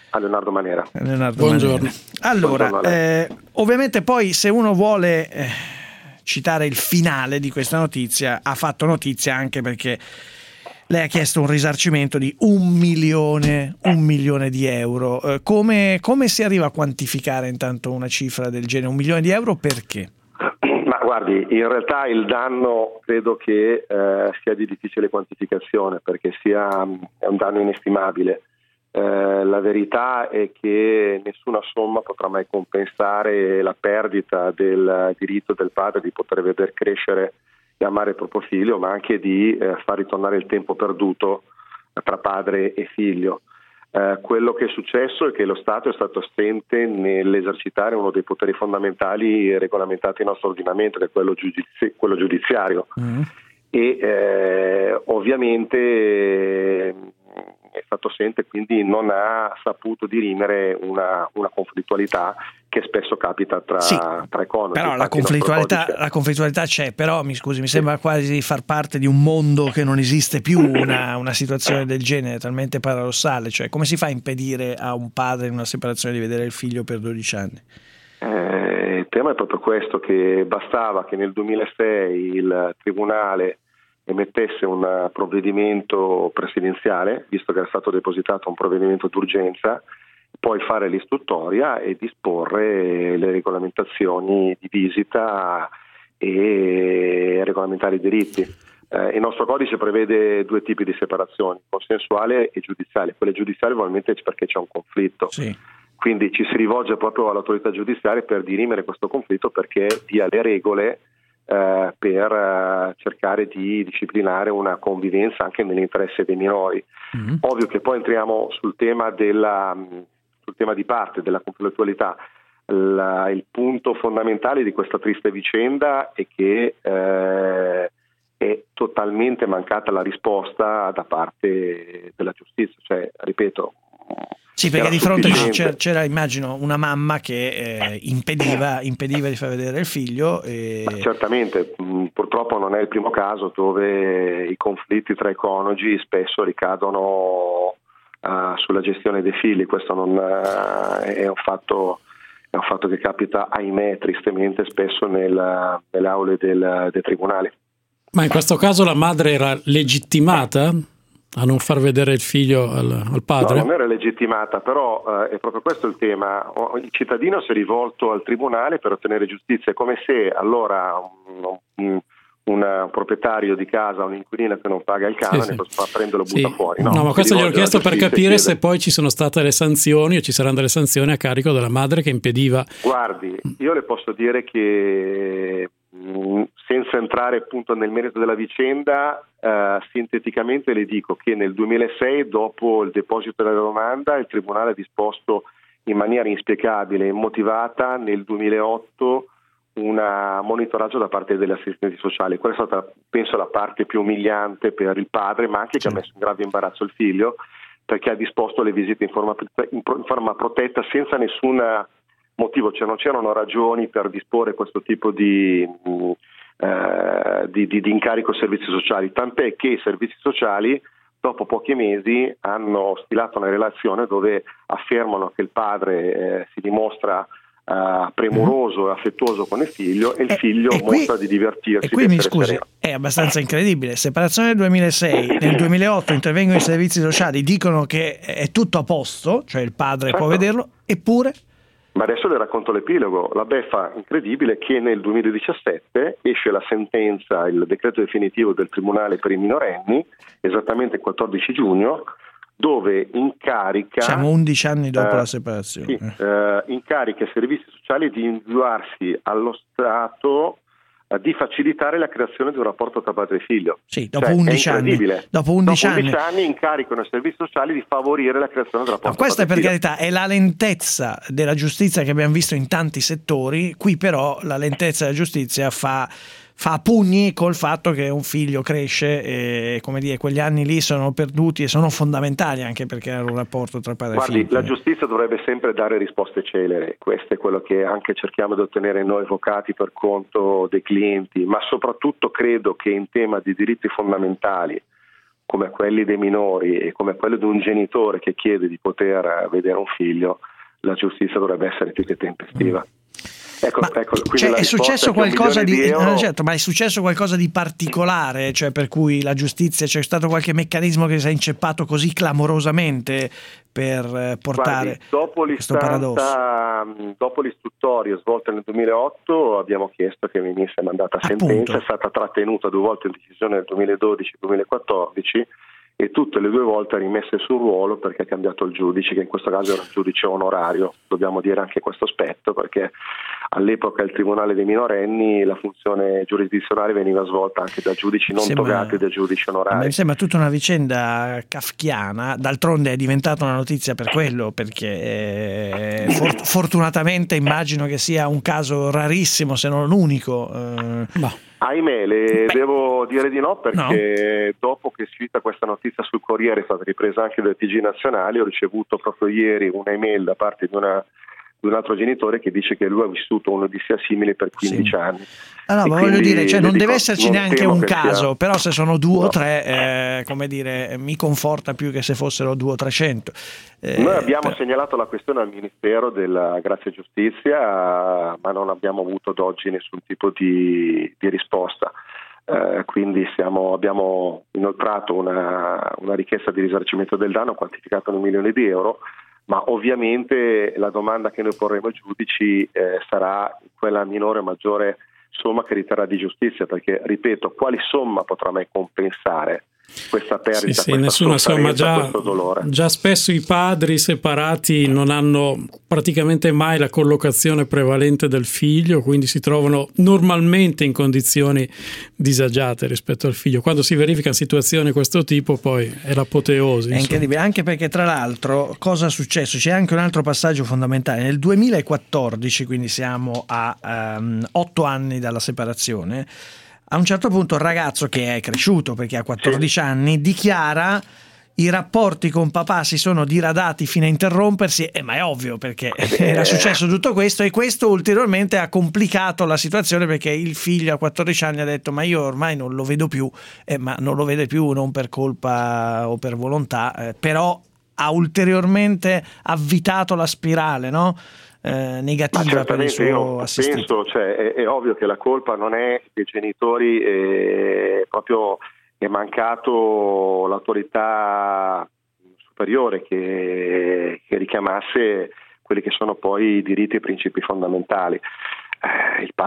A Leonardo Manera. Leonardo Buongiorno. Manera. Allora, Buongiorno eh, ovviamente poi se uno vuole eh, citare il finale di questa notizia, ha fatto notizia anche perché lei ha chiesto un risarcimento di un milione, un milione di euro. Eh, come, come si arriva a quantificare intanto una cifra del genere? Un milione di euro perché? Ma guardi, in realtà il danno credo che eh, sia di difficile quantificazione, perché sia è un danno inestimabile. Eh, la verità è che nessuna somma potrà mai compensare la perdita del diritto del padre di poter veder crescere e amare il proprio figlio, ma anche di eh, far ritornare il tempo perduto tra padre e figlio. Eh, quello che è successo è che lo Stato è stato assente nell'esercitare uno dei poteri fondamentali regolamentati nel nostro ordinamento, che è quello, giudizi- quello giudiziario. Mm. E eh, ovviamente eh, è stato assente, quindi non ha saputo dirimere una, una conflittualità che spesso capita tra, sì, tra i coniugi. Però la conflittualità, la conflittualità c'è, però mi scusi, mi sembra quasi far parte di un mondo che non esiste più, una, una situazione del genere talmente paradossale. Cioè, come si fa a impedire a un padre in una separazione di vedere il figlio per dodici anni? Eh, il tema è proprio questo, che bastava che nel duemilasei il tribunale emettesse un provvedimento presidenziale, visto che era stato depositato un provvedimento d'urgenza, poi fare l'istruttoria e disporre le regolamentazioni di visita e regolamentare i diritti. Eh, il nostro codice prevede due tipi di separazioni, consensuale e giudiziale. Quelle giudiziali ovviamente è perché c'è un conflitto. Sì. Quindi ci si rivolge proprio all'autorità giudiziaria per dirimere questo conflitto, perché dia le regole Uh, per uh, cercare di disciplinare una convivenza anche nell'interesse dei minori. Mm-hmm. Ovvio che poi entriamo sul tema della sul tema di parte della conflittualità. La, il punto fondamentale di questa triste vicenda è che uh, è totalmente mancata la risposta da parte della giustizia, cioè, ripeto, sì, perché di fronte c'era, c'era, immagino, una mamma che eh, impediva, impediva di far vedere il figlio. E... Certamente, mh, purtroppo non è il primo caso dove i conflitti tra i coniugi spesso ricadono uh, sulla gestione dei figli. Questo non uh, è un fatto è un fatto che capita, ahimè, tristemente spesso nel, nelle aule del, dei tribunali. Ma in questo caso la madre era legittimata a non far vedere il figlio al, al padre? No, non era legittimata, però eh, è proprio questo il tema. Il cittadino si è rivolto al tribunale per ottenere giustizia, è come se allora un, un, un proprietario di casa, un inquilino che non paga il canone, sì, sì. fa prendere lo butta sì. fuori. No, no ma questo gliel'ho chiesto per capire chiede... se poi ci sono state le sanzioni o ci saranno delle sanzioni a carico della madre che impediva. Guardi, io le posso dire che senza entrare appunto nel merito della vicenda, eh, sinteticamente le dico che nel duemilasei, dopo il deposito della domanda, il tribunale ha disposto in maniera inspiegabile e immotivata nel duemilaotto un monitoraggio da parte degli assistenti sociali. Quella è stata, penso, la parte più umiliante per il padre, ma anche che ha messo in grave imbarazzo il figlio, perché ha disposto le visite in forma, in forma protetta senza nessuna motivo, cioè non c'erano ragioni per disporre questo tipo di, eh, di, di, di incarico ai servizi sociali, tant'è che i servizi sociali dopo pochi mesi hanno stilato una relazione dove affermano che il padre eh, si dimostra eh, premuroso e affettuoso con il figlio e il figlio e qui, mostra di divertirsi. E qui mi scusi, sereno. È abbastanza incredibile. Separazione nel duemilasei, nel duemilaotto intervengono i servizi sociali, dicono che è tutto a posto, cioè il padre certo. può vederlo, eppure... Ma adesso le racconto l'epilogo. La beffa incredibile è che nel duemiladiciassette esce la sentenza, il decreto definitivo del Tribunale per i minorenni, esattamente il quattordici giugno, dove incarica... Siamo undici anni dopo eh, la separazione. Sì, eh, incarica i servizi sociali di individuarsi allo Stato eh, di facilitare la creazione di un rapporto tra padre e figlio. Sì, dopo cioè, undici anni. Dopo undici dopo undici anni. anni incaricano i servizi sociali di favorire la creazione del rapporto. No, questa tra è per padre carità, è la lentezza della giustizia che abbiamo visto in tanti settori, qui però la lentezza della giustizia fa... fa a pugni col fatto che un figlio cresce e, come dire, quegli anni lì sono perduti e sono fondamentali anche perché era un rapporto tra padre Guardi, e figlio. La giustizia dovrebbe sempre dare risposte celere, questo è quello che anche cerchiamo di ottenere noi avvocati per conto dei clienti, ma soprattutto credo che in tema di diritti fondamentali, come quelli dei minori e come quello di un genitore che chiede di poter vedere un figlio, la giustizia dovrebbe essere più che tempestiva. Ecco, ma ecco, cioè, è successo qualcosa di, di no, certo, ma è successo qualcosa di particolare, cioè per cui la giustizia, c'è stato qualche meccanismo che si è inceppato così clamorosamente per portare Guardi, dopo questo paradosso? Dopo l'istruttoria svolta nel duemilaotto abbiamo chiesto che venisse mandata sentenza. Appunto. È stata trattenuta due volte in decisione nel duemiladodici e duemilaquattordici e tutte le due volte rimesse sul ruolo perché è cambiato il giudice, che in questo caso era un giudice onorario. Dobbiamo dire anche questo aspetto, perché all'epoca il Tribunale dei minorenni la funzione giurisdizionale veniva svolta anche da giudici non sembra, togati e da giudici onorari. Mi sembra tutta una vicenda kafkiana, d'altronde è diventata una notizia per quello, perché eh, for- fortunatamente immagino che sia un caso rarissimo, se non unico. Eh, no. Ahimè, le Beh. devo dire di no, perché no. Dopo che è uscita questa notizia sul Corriere, è stata ripresa anche dai T G nazionali, ho ricevuto proprio ieri una email da parte di, una, di un altro genitore che dice che lui ha vissuto un'odissea simile per quindici sì. anni. Ah, no, ma voglio dire, cioè, non dico, deve esserci non neanche un caso, sia... però se sono due no. o tre, eh, come dire, mi conforta più che se fossero due o trecento. Eh, Noi abbiamo per... segnalato la questione al Ministero della Grazia e Giustizia, ma non abbiamo avuto ad oggi nessun tipo di, di risposta. Eh, quindi siamo, abbiamo inoltrato una, una richiesta di risarcimento del danno quantificata in un milione di euro, ma ovviamente la domanda che noi porremo ai giudici eh, sarà quella minore o maggiore somma che riterrà di giustizia, perché ripeto, quali somma potrà mai compensare questa perdita, sì, sì, questa nessuno, sofferenza, insomma, già, questo dolore? Già spesso i padri separati non hanno praticamente mai la collocazione prevalente del figlio, quindi si trovano normalmente in condizioni disagiate rispetto al figlio. Quando si verificano situazioni di questo tipo poi è l'apoteosi. È incredibile, anche perché tra l'altro cosa è successo? C'è anche un altro passaggio fondamentale. Nel duemilaquattordici, quindi siamo a um, otto anni dalla separazione, a un certo punto il ragazzo, che è cresciuto perché ha quattordici anni, dichiara: i rapporti con papà si sono diradati fino a interrompersi, eh, ma è ovvio, perché era successo tutto questo, e questo ulteriormente ha complicato la situazione, perché il figlio a quattordici anni ha detto: ma io ormai non lo vedo più, eh, ma non lo vede più non per colpa o per volontà, eh, però ha ulteriormente avvitato la spirale, no? Eh, negativa per il suo assistito. Penso, cioè, è, è ovvio che la colpa non è dei genitori, è proprio è mancato l'autorità superiore che, che richiamasse quelli che sono poi i diritti e i principi fondamentali. Eh, il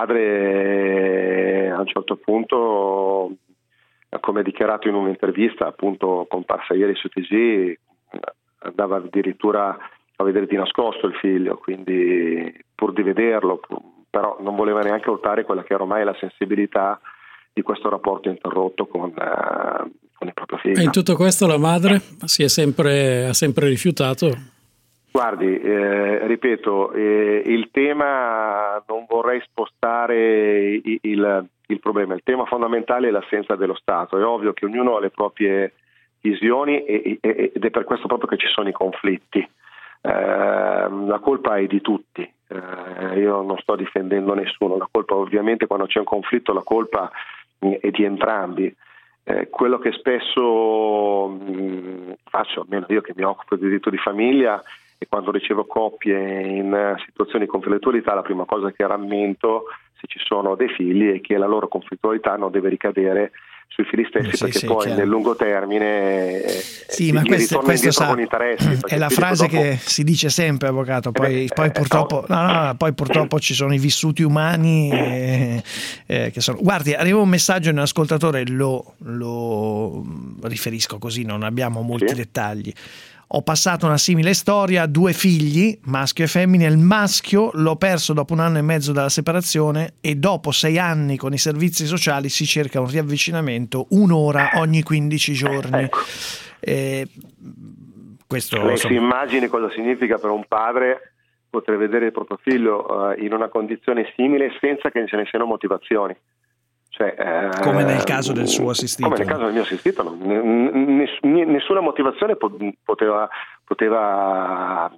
padre a un certo punto, come dichiarato in un'intervista appunto comparsa ieri su T G, andava addirittura a vedere di nascosto il figlio, quindi pur di vederlo, però non voleva neanche urtare quella che ormai è la sensibilità di questo rapporto interrotto con, uh, con il proprio figlio. E in tutto questo la madre si è sempre, ha sempre rifiutato? Guardi, eh, ripeto, eh, il tema, non vorrei spostare il, il, il problema, il tema fondamentale è l'assenza dello Stato. È ovvio che ognuno ha le proprie visioni e, e, ed è per questo proprio che ci sono i conflitti. Eh, la colpa è di tutti, eh, io non sto difendendo nessuno, la colpa ovviamente, quando c'è un conflitto, la colpa è di entrambi. Eh, quello che spesso mh, faccio, almeno io che mi occupo di diritto di famiglia, e quando ricevo coppie in situazioni di conflittualità, la prima cosa che rammento, se ci sono dei figli, è che la loro conflittualità non deve ricadere sui figli stessi, sì, perché sì, poi chiaro. Nel lungo termine sì, ma questo, questo sa, è la frase dopo... che si dice sempre, avvocato, poi, eh, poi, eh, purtroppo, no, no, no, poi purtroppo ci sono i vissuti umani eh, eh, che sono... Guardi, arriva un messaggio di un ascoltatore, lo, lo riferisco così, non abbiamo molti sì. dettagli. Ho passato una simile storia, due figli, maschio e femmina. Il maschio l'ho perso dopo un anno e mezzo dalla separazione, e dopo sei anni con i servizi sociali si cerca un riavvicinamento un'ora ogni quindici giorni. Ecco. Eh, questo, Lei insomma... si immagini cosa significa per un padre poter vedere il proprio figlio uh, in una condizione simile senza che ce ne siano motivazioni. Cioè, eh, come nel caso del suo assistito. Come nel caso del mio assistito, no, ness- nessuna motivazione poteva, poteva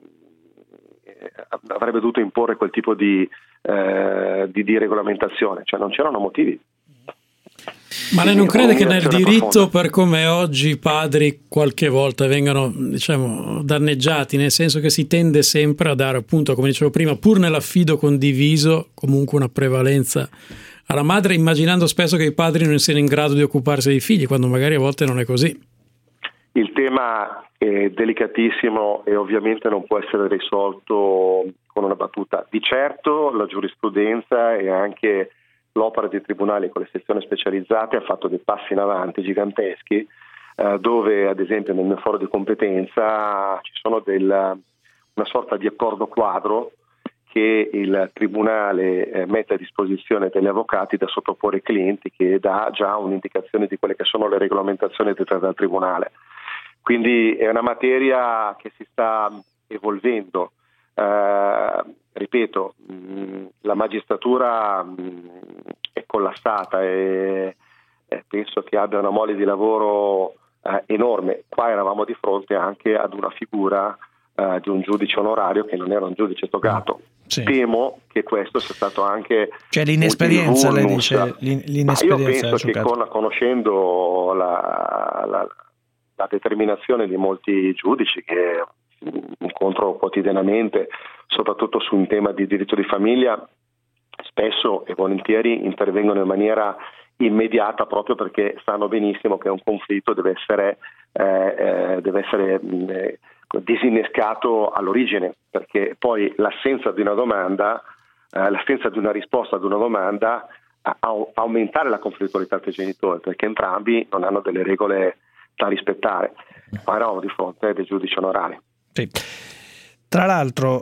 eh, avrebbe dovuto imporre quel tipo di, eh, di, di regolamentazione, cioè non c'erano motivi. Ma lei non crede che nel diritto, profonda. per come è oggi, i padri qualche volta vengano, diciamo, danneggiati, nel senso che si tende sempre a dare, appunto, come dicevo prima, pur nell'affido condiviso, comunque una prevalenza alla madre, immaginando spesso che i padri non siano in grado di occuparsi dei figli, quando magari a volte non è così. Il tema è delicatissimo e ovviamente non può essere risolto con una battuta. Di certo la giurisprudenza e anche l'opera dei tribunali con le sezioni specializzate ha fatto dei passi in avanti giganteschi, eh, dove ad esempio nel mio foro di competenza ci sono del, una sorta di accordo quadro che il tribunale eh, mette a disposizione degli avvocati da sottoporre ai clienti, che dà già un'indicazione di quelle che sono le regolamentazioni dettate dal tribunale. Quindi è una materia che si sta evolvendo. Eh, ripeto, mh, la magistratura mh, è collassata e, e penso che abbia una mole di lavoro eh, enorme. Qua eravamo di fronte anche ad una figura eh, di un giudice onorario che non era un giudice togato. Sì. Temo che questo sia stato anche, cioè l'inesperienza, lei dice, l'inesperienza. Ma io penso che con, conoscendo la, la, la determinazione di molti giudici che incontro quotidianamente, soprattutto su un tema di diritto di famiglia, spesso e volentieri intervengono in maniera immediata, proprio perché sanno benissimo che un conflitto deve essere eh, eh, deve essere eh, disinnescato all'origine, perché poi l'assenza di una domanda, eh, l'assenza di una risposta ad una domanda a, a aumentare la conflittualità tra i genitori, perché entrambi non hanno delle regole da rispettare. Ma eravamo di fronte a dei giudici onorari. Sì. Tra l'altro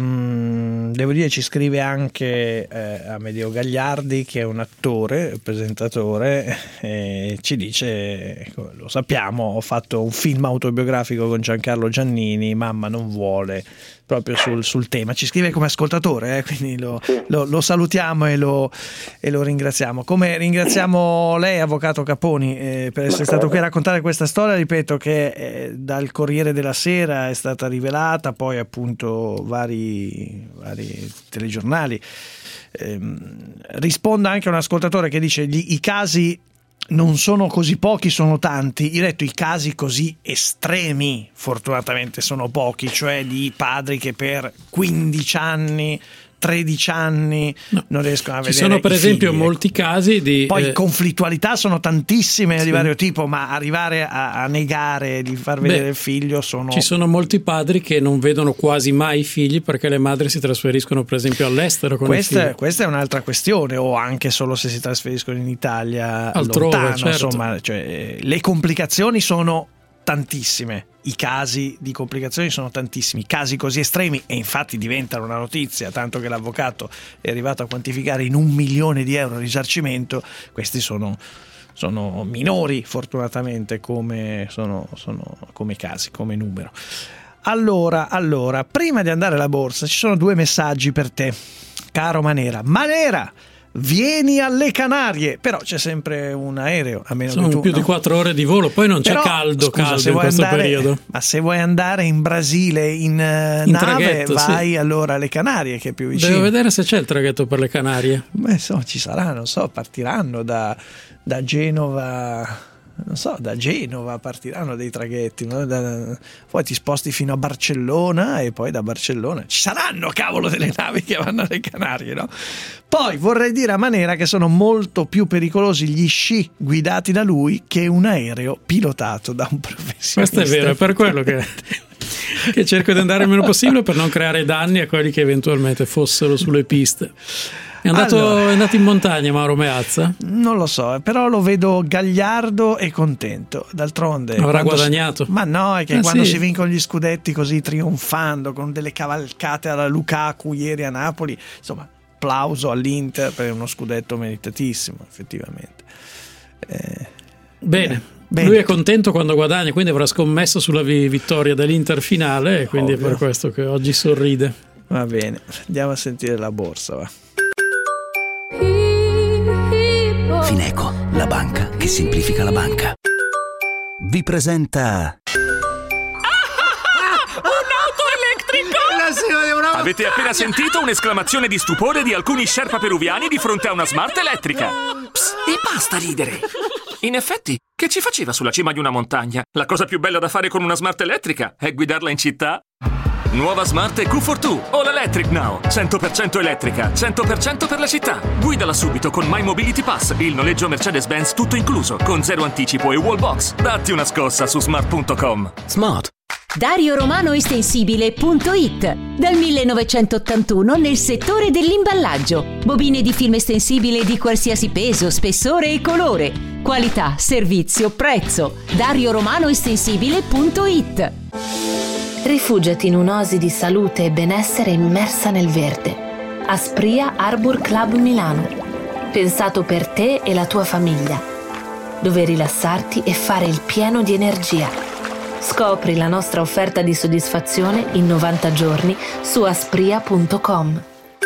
ehm, devo dire, ci scrive anche eh, Amedeo Gagliardi, che è un attore, presentatore, e ci dice, lo sappiamo, ho fatto un film autobiografico con Giancarlo Giannini, Mamma non vuole, proprio sul, sul tema. Ci scrive come ascoltatore, eh, quindi lo, sì. lo, lo salutiamo e lo, e lo ringraziamo. Come ringraziamo lei, avvocato Caponi, eh, per essere stato qui a raccontare questa storia, ripeto, che eh, dal Corriere della Sera è stata rivelata, poi appunto vari, vari telegiornali. Eh, risponda anche a un ascoltatore che dice gli, i casi non sono così pochi, sono tanti. Io ho detto i casi così estremi fortunatamente sono pochi, cioè di padri che per quindici anni, tredici anni no. non riescono a vedere. Ci sono per esempio figli. molti casi di poi eh... conflittualità sono tantissime, sì. di vario tipo, ma arrivare a, a negare di far vedere Beh, il figlio sono ci sono molti padri che non vedono quasi mai i figli perché le madri si trasferiscono per esempio all'estero con questa, i figli. Questa è un'altra questione, o anche solo se si trasferiscono in Italia altrove, lontano, certo. insomma, cioè, le complicazioni sono tantissime, i casi di complicazioni sono tantissimi, casi così estremi, e infatti diventano una notizia, tanto che l'avvocato è arrivato a quantificare in un milione di euro il risarcimento. Questi sono, sono minori fortunatamente come, sono, sono come casi, come numero. Allora, allora, prima di andare alla borsa ci sono due messaggi per te, caro Manera. Manera, vieni alle Canarie, però c'è sempre un aereo, a meno sono che tu, più no? di quattro ore di volo, poi non però, c'è caldo scusa, caldo se in vuoi questo andare, periodo. ma se vuoi andare in Brasile in, uh, in nave traghetto, vai sì. allora alle Canarie, che è più vicino. Devo vedere se c'è il traghetto per le Canarie. Beh, so, ci sarà, non so, partiranno da, da Genova, non so, da Genova partiranno dei traghetti, no? da, poi ti sposti fino a Barcellona e poi da Barcellona ci saranno, cavolo, delle navi che vanno alle Canarie, no? Poi vorrei dire a Manera che sono molto più pericolosi gli sci guidati da lui che un aereo pilotato da un professionista. Questo è vero, è per quello che, che cerco di andare il meno possibile per non creare danni a quelli che eventualmente fossero sulle piste. È andato, allora, è andato in montagna Mauro Meazza? Non lo so, però lo vedo gagliardo e contento. D'altronde avrà guadagnato. Si, ma no, è che eh quando sì. si vincono gli scudetti così trionfando, con delle cavalcate alla Lukaku ieri a Napoli, insomma, applauso all'Inter per uno scudetto meritatissimo, effettivamente. Eh, Bene. Bene. Lui è contento quando guadagna, quindi avrà scommesso sulla vittoria dell'Inter finale, e quindi Ovvio. È per questo che oggi sorride. Va bene, andiamo a sentire la borsa, va. Fineco, la banca che semplifica la banca, vi presenta un'auto elettrica! Avete appena sentito un'esclamazione di stupore di alcuni sherpa peruviani di fronte a una smart elettrica. Psst, e basta ridere! In effetti, che ci faceva sulla cima di una montagna? La cosa più bella da fare con una Smart elettrica è guidarla in città. Nuova Smart E Q quarantadue, All Electric Now. cento per cento elettrica, cento per cento per la città. Guidala subito con My Mobility Pass, il noleggio Mercedes-Benz tutto incluso, con zero anticipo e wallbox. Datti una scossa su smart punto com. Smart. Dario Romano Estensibile punto it. Dal millenovecentottantuno nel settore dell'imballaggio. Bobine di film estensibile di qualsiasi peso, spessore e colore. Qualità, servizio, prezzo. Dario Romano Estensibile punto it. Rifugiati in un'oasi di salute e benessere immersa nel verde. Aspria Arbor Club Milano. Pensato per te e la tua famiglia, dove rilassarti e fare il pieno di energia. Scopri la nostra offerta di soddisfazione in novanta giorni su aspria punto com.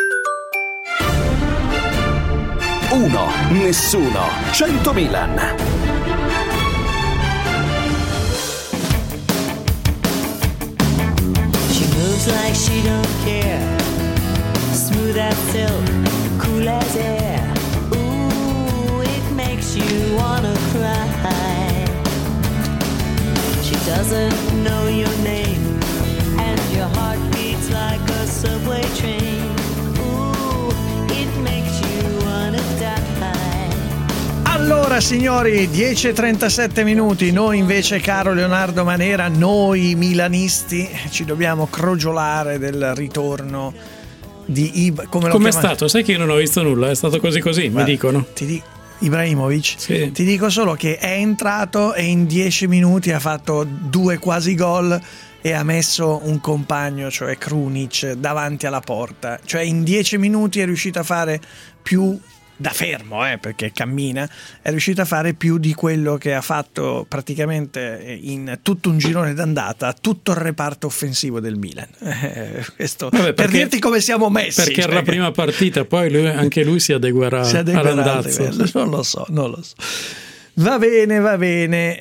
Uno, nessuno, cento Milan. She moves like she don't care. Smooth as silk, cool as air. Ooh, it makes you wanna cry. She doesn't know your name, and your heart beats like a subway train. Ooh, it makes you wanna die. Allora signori, dieci e trentasette minuti, noi invece, caro Leonardo Manera, noi milanisti ci dobbiamo crogiolare del ritorno di Ib- come lo Com'è chiama? stato? Sai che io non ho visto nulla, è stato così così, Guarda, mi dicono. Ti dico Ibrahimovic, sì. Ti dico solo che è entrato e in dieci minuti ha fatto due quasi gol e ha messo un compagno, cioè Krunic, davanti alla porta. Cioè in dieci minuti è riuscito a fare più, da fermo, eh, perché cammina, è riuscito a fare più di quello che ha fatto praticamente in tutto un girone d'andata tutto il reparto offensivo del Milan. Eh, questo Vabbè, per perché, dirti come siamo messi. Perché cioè, era la prima partita, poi lui, anche lui si adeguerà, si adeguerà all'andazzo. Non lo so, non lo so. Va bene, va bene.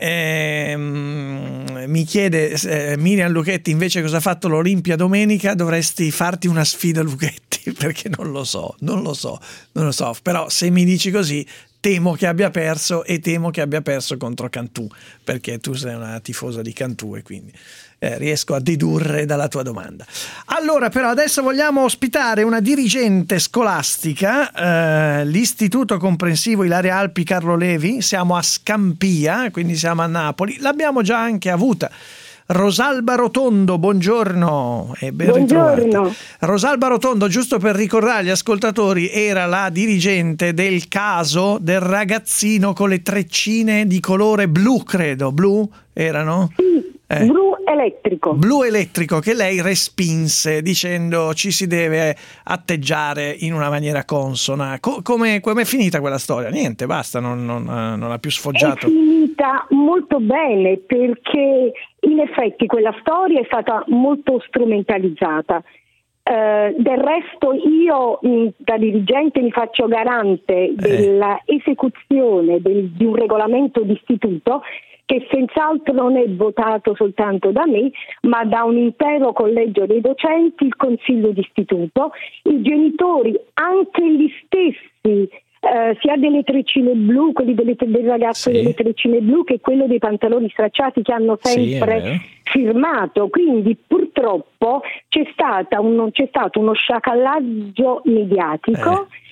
Ehm, mi chiede eh, Miriam Luchetti invece cosa ha fatto l'Olimpia domenica. Dovresti farti una sfida, Luchetti, perché non lo so, non lo so, non lo so. Però se mi dici così, temo che abbia perso e temo che abbia perso contro Cantù, perché tu sei una tifosa di Cantù e quindi eh, riesco a dedurre dalla tua domanda. Allora però adesso vogliamo ospitare una dirigente scolastica, eh, l'Istituto Comprensivo Ilaria Alpi Carlo Levi. Siamo a Scampia, quindi siamo a Napoli, l'abbiamo già anche avuta. Rosalba Rotondo, buongiorno e ben ritrovata. Buongiorno. Rosalba Rotondo, giusto per ricordare agli ascoltatori, era la dirigente del caso del ragazzino con le treccine di colore blu, credo, blu erano? Sì, eh. blu elettrico. Blu elettrico, che lei respinse dicendo ci si deve atteggiare in una maniera consona. Co- come è finita quella storia? Niente, basta, non, non, non ha più sfoggiato. È finita molto bene perché in effetti quella storia è stata molto strumentalizzata. Uh, del resto io mh, da dirigente mi faccio garante eh. dell'esecuzione del, di un regolamento d'istituto che senz'altro non è votato soltanto da me, ma da un intero collegio dei docenti, il consiglio d'istituto, i genitori, anche gli stessi, eh, sia delle treccine blu, quelli delle, del ragazzo sì. delle treccine blu, che quello dei pantaloni stracciati, che hanno sempre sì, firmato. Quindi purtroppo c'è, stata un, c'è stato uno sciacallaggio mediatico. Eh.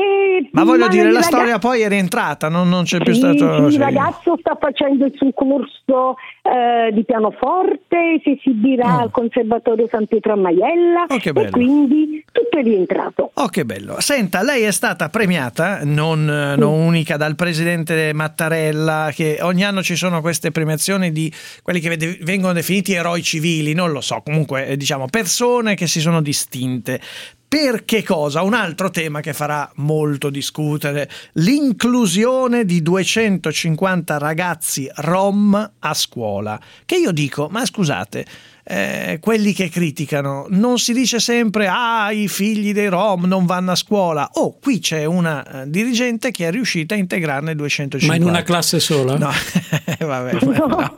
E ma voglio dire, la ragazzo, storia poi è rientrata, non, non c'è più sì, stato. Sì, sì. Il ragazzo sta facendo il suo corso eh, di pianoforte, si esibirà oh. al Conservatorio San Pietro a Maiella, oh, che bello. E quindi tutto è rientrato. Oh, che bello. Senta, lei è stata premiata, non, sì. non unica, dal presidente Mattarella, che ogni anno ci sono queste premiazioni di quelli che vengono definiti eroi civili, non lo so, comunque diciamo persone che si sono distinte. Per che cosa? Un altro tema che farà molto discutere: l'inclusione di duecentocinquanta ragazzi rom a scuola. Che io dico, ma scusate, eh, quelli che criticano, non si dice sempre ah, i figli dei rom non vanno a scuola. Oh, qui c'è una uh, dirigente che è riuscita a integrarne duecentocinquanta. Ma in una classe sola? No, vabbè, no. No.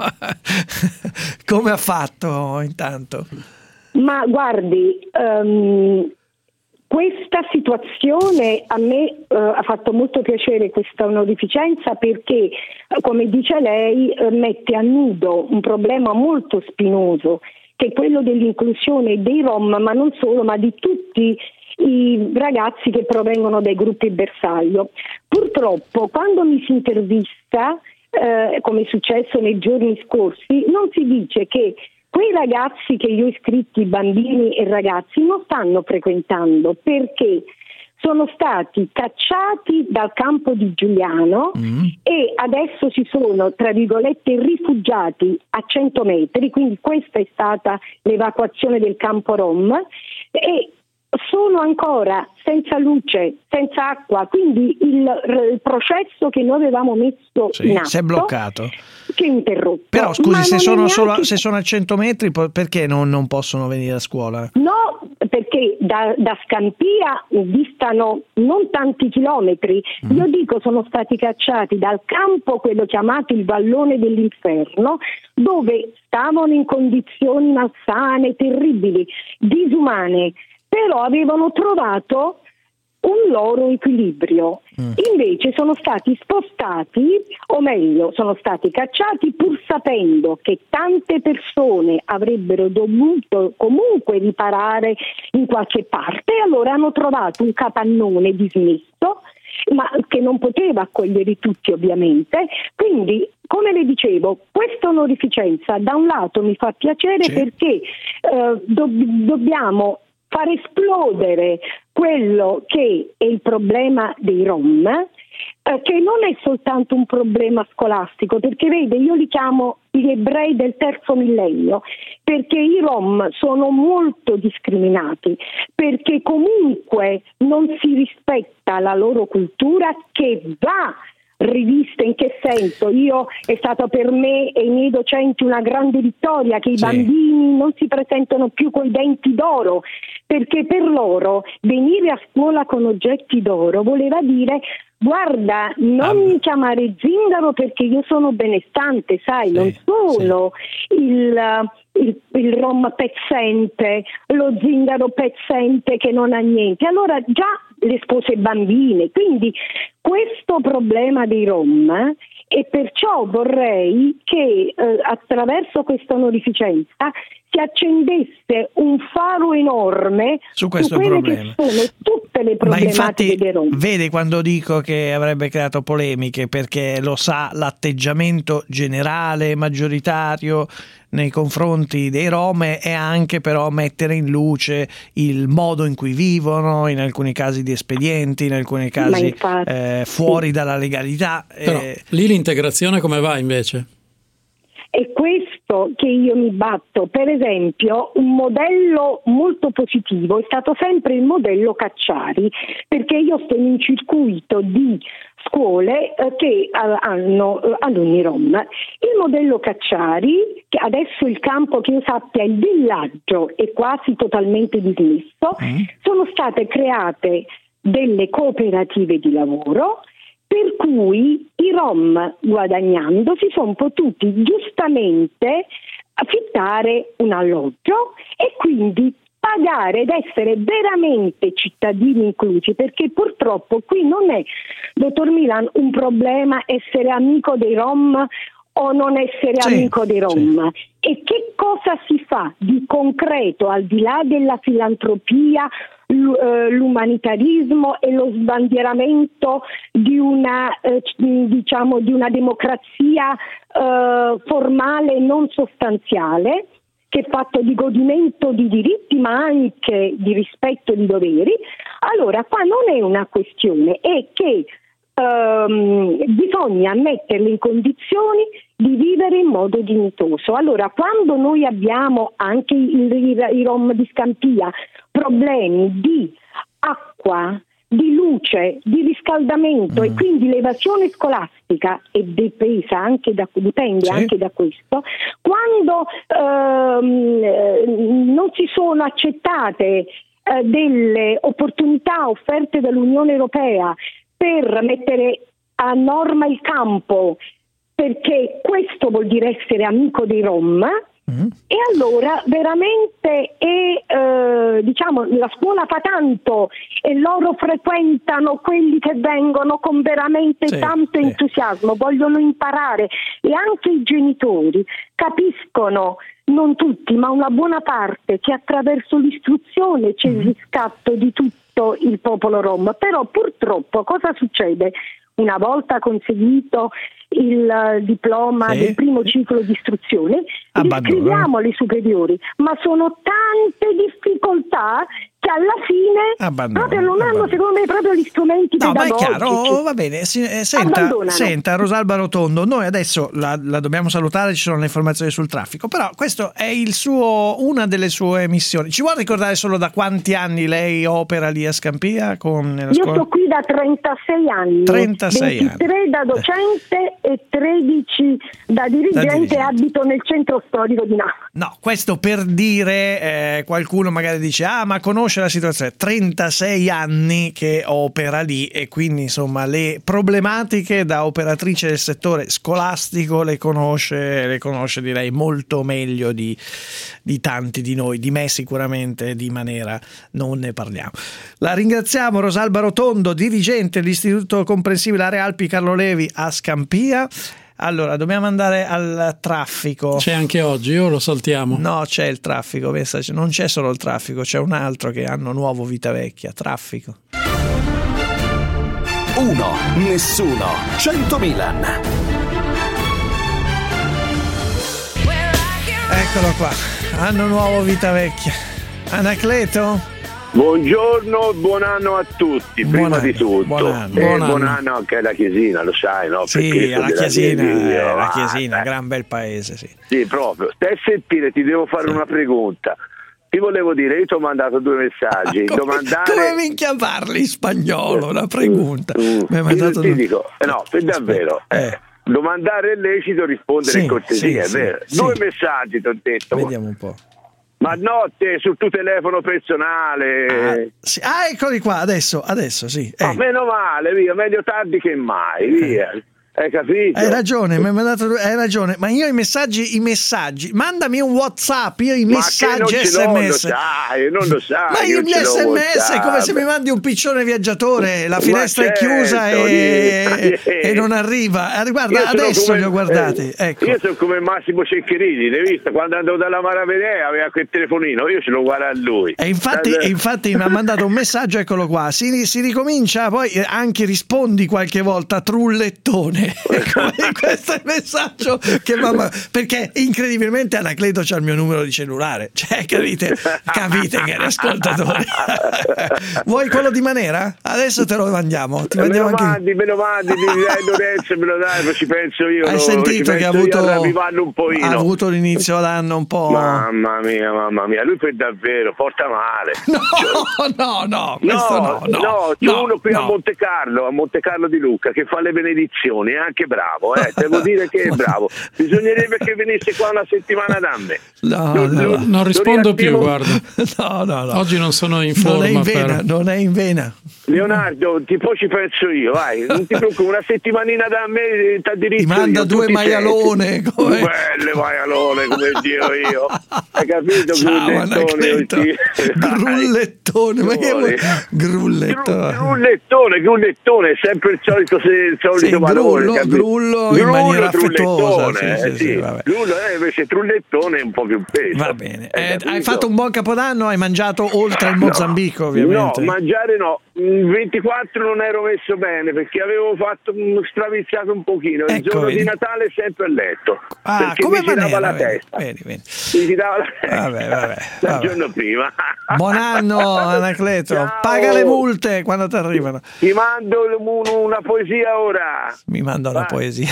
Come ha fatto intanto? Ma guardi, um... Questa situazione a me eh, ha fatto molto piacere, questa onorificenza, perché, come dice lei, eh, mette a nudo un problema molto spinoso, che è quello dell'inclusione dei Rom, ma non solo, ma di tutti i ragazzi che provengono dai gruppi bersaglio. Purtroppo, quando mi si intervista, eh, come è successo nei giorni scorsi, non si dice che quei ragazzi che io ho iscritti, bambini e ragazzi, non stanno frequentando perché sono stati cacciati dal campo di Giuliano mm. e adesso si sono, tra virgolette, rifugiati a cento metri, quindi questa è stata l'evacuazione del campo Rom, e sono ancora senza luce, senza acqua, quindi il, il processo che noi avevamo messo sì, in atto si è bloccato, si è interrotto. Però scusi, se sono, neanche... solo, se sono a cento metri, perché non, non possono venire a scuola? No, perché da, da Scampia distano non tanti chilometri, mm. io dico sono stati cacciati dal campo, quello chiamato il Vallone dell'Inferno, dove stavano in condizioni malsane, terribili, disumane, però avevano trovato un loro equilibrio. Mm. Invece sono stati spostati, o meglio, sono stati cacciati pur sapendo che tante persone avrebbero dovuto comunque riparare in qualche parte, e allora hanno trovato un capannone dismesso, ma che non poteva accogliere tutti ovviamente. Quindi, come le dicevo, questa onorificenza da un lato mi fa piacere, sì. perché eh, do- dobbiamo far esplodere quello che è il problema dei Rom, eh, che non è soltanto un problema scolastico, perché vede, io li chiamo gli ebrei del terzo millennio, perché i Rom sono molto discriminati, perché comunque non si rispetta la loro cultura, che va rivista. In che senso? Io è stata per me e i miei docenti una grande vittoria che i sì. bambini non si presentano più coi denti d'oro, perché per loro venire a scuola con oggetti d'oro voleva dire: guarda, non mi chiamare zingaro perché io sono benestante, sai, sì, non sono sì. il, il, il rom pezzente, lo zingaro pezzente che non ha niente. Allora già le spose bambine, quindi questo problema dei Rom, eh, e perciò vorrei che eh, attraverso questa onorificenza si accendesse un faro enorme su questo su quelle problema. Che sono tutte le problematiche. Ma infatti, dei Rom. Vede quando dico che avrebbe creato polemiche, perché lo sa l'atteggiamento generale, maggioritario nei confronti dei Rom è anche però mettere in luce il modo in cui vivono, in alcuni casi di espedienti, in alcuni casi infatti, eh, fuori sì. dalla legalità. Però, eh, lì l'integrazione come va invece? È questo che io mi batto. Per esempio, un modello molto positivo è stato sempre il modello Cacciari, perché io sto in un circuito di scuole eh, che uh, hanno uh, alunni Rom. Il modello Cacciari, che adesso il campo, che io sappia, il villaggio è quasi totalmente dismesso, mm. sono state create delle cooperative di lavoro, per cui i Rom, guadagnando, si sono potuti giustamente affittare un alloggio e quindi pagare ed essere veramente cittadini inclusi, perché purtroppo qui non è, dottor Milan, un problema essere amico dei Rom o non essere sì, amico dei Rom. Sì. E che cosa si fa di concreto, al di là della filantropia, l'umanitarismo e lo sbandieramento di una eh, diciamo di una democrazia eh, formale, non sostanziale, che è fatto di godimento di diritti ma anche di rispetto di doveri. Allora qua non è una questione, è che ehm, bisogna metterli in condizioni di vivere in modo dignitoso. Allora, quando noi abbiamo anche i, i, i Rom di Scampia problemi di acqua, di luce, di riscaldamento mm. e quindi l'evasione scolastica è dipesa anche da, dipende sì. anche da questo, quando ehm, non si sono accettate eh, delle opportunità offerte dall'Unione Europea per mettere a norma il campo, perché questo vuol dire essere amico dei Rom, Mm-hmm. E allora veramente è, eh, diciamo, la scuola fa tanto e loro frequentano quelli che vengono con veramente sì, tanto sì. entusiasmo, vogliono imparare, e anche i genitori capiscono, non tutti ma una buona parte, che attraverso l'istruzione c'è mm-hmm. il riscatto di tutto il popolo rom. Però purtroppo cosa succede? Una volta conseguito il diploma sì. del primo ciclo di istruzione, iscriviamo alle superiori, ma sono tante difficoltà che alla fine abbandono, proprio non hanno, secondo me, proprio gli strumenti no, pedagogici. Ma è chiaro, oh, va bene, si, eh, senta, senta Rosalba Rotondo, noi adesso la, la dobbiamo salutare, ci sono le informazioni sul traffico, però questo è il suo, una delle sue missioni. Ci vuole ricordare solo da quanti anni lei opera lì a Scampia? Con la Io scuola? Sto qui da trentasei anni, trentasei ventitré anni. da docente e tredici da dirigente, da dirigente. Abito nel centro storico di Napoli. No, questo per dire, eh, qualcuno magari dice, ah ma conosce la situazione, trentasei anni che opera lì e quindi insomma le problematiche da operatrice del settore scolastico le conosce, le conosce direi molto meglio di, di tanti di noi, di me sicuramente di maniera non ne parliamo. La ringraziamo Rosalba Rotondo, dirigente dell'Istituto Comprensibile Area Alpi Carlo Levi a Scampia. Allora, dobbiamo andare al traffico. C'è anche oggi o lo saltiamo? No, c'è il traffico, non c'è solo il traffico, c'è un altro che hanno nuovo vita vecchia, traffico. Uno, nessuno, cento Milan. Eccolo qua, hanno nuovo vita vecchia. Anacleto? Buongiorno, buon anno a tutti, prima buon di tutto. Buon anno, eh, buon anno. buon anno anche alla Chiesina, lo sai, no? Sì, alla Chiesina, eh, la Chiesina, gran bel paese, sì. Sì, proprio. Stai a sentire, ti devo fare sì. una pregunta. Ti volevo dire, io ti ho mandato due messaggi. come, domandare... come minchia parli in spagnolo, una pregunta. Mm, Mi hai mandato ti due... dico, eh, no, per davvero. Eh. Domandare è lecito, rispondere sì, in cortesia, sì, è vero. Sì, due sì. messaggi ti ho detto. Vediamo un po'. Ma notte sul tuo telefono personale. Ah, sì. ah eccoli qua, adesso, adesso sì. Eh. Ma meno male, via, meglio tardi che mai, via. Eh. Hai capito? Hai ragione, mi hai mandato, hai ragione, ma io i messaggi, i messaggi, mandami un WhatsApp, io i ma messaggi che S M S. Non lo sai, non lo sai. Ma io gli S M S è come se mi mandi un piccione viaggiatore, la finestra certo, è chiusa e, sì. e non arriva. Guarda, adesso come, li ho guardati. Eh, ecco. Io sono come Massimo Ceccherini, l'hai visto? Quando andavo dalla Maravedea aveva quel telefonino, io ce lo guardo a lui. E infatti, e infatti mi ha mandato un messaggio, eccolo qua, si, si ricomincia, poi anche rispondi qualche volta, trullettone. Questo è il messaggio che mamma, perché incredibilmente Anacleto c'ha il mio numero di cellulare, cioè capite capite che è ascoltatore. Vuoi quello di Manera? Adesso te lo mandiamo, ti mandiamo me lo anche... mandi, me lo mandi, mi dai Lorenzo, me lo dai, poi ci penso io. Hai sentito che ha avuto, un ha avuto l'inizio d'anno un po'. Mamma mia, mamma mia, lui per davvero porta male. No, no, no, questo no, no, no, c'è no, uno qui no. a Monte Carlo, a Monte Carlo di Lucca, che fa le benedizioni, è anche bravo, eh, devo dire che è bravo. Bisognerebbe che venisse qua una settimana da me. No, lo, no, lo, non rispondo più, guarda. No, no, no. Oggi non sono in forma. Non è in vena, per... non è in vena. Leonardo, ti poi ci penso io, vai, non ti preoccupare, una settimanina da me ti manda io, due maialone, come belle maialone come Dio io. Hai capito? Grullettone, grullettone, ma che vuoi? Grullettone. Grullettone, grullettone, è sempre il solito, il solito sì, valore. Grullo, grullo, grullo in maniera affettuosa. Sì, sì, sì, sì, grullo, eh, invece trullettone è un po' più peso. Va bene. Eh, hai fatto un buon Capodanno? Hai mangiato oltre il Mozambico, no, ovviamente? No, mangiare no. Il ventiquattro non ero messo bene perché avevo fatto straviziato un pochino. Il ecco, giorno vedi. Di Natale sempre a letto. Ah, perché come mi girava maniera, la vedi, testa. Vedi, vedi. Mi girava la testa. Vabbè, vabbè, il vabbè. giorno prima. Buon anno, Anacleto. Ciao. Paga le multe quando ti arrivano. Ti mando una poesia ora. Mi manda una Va. poesia.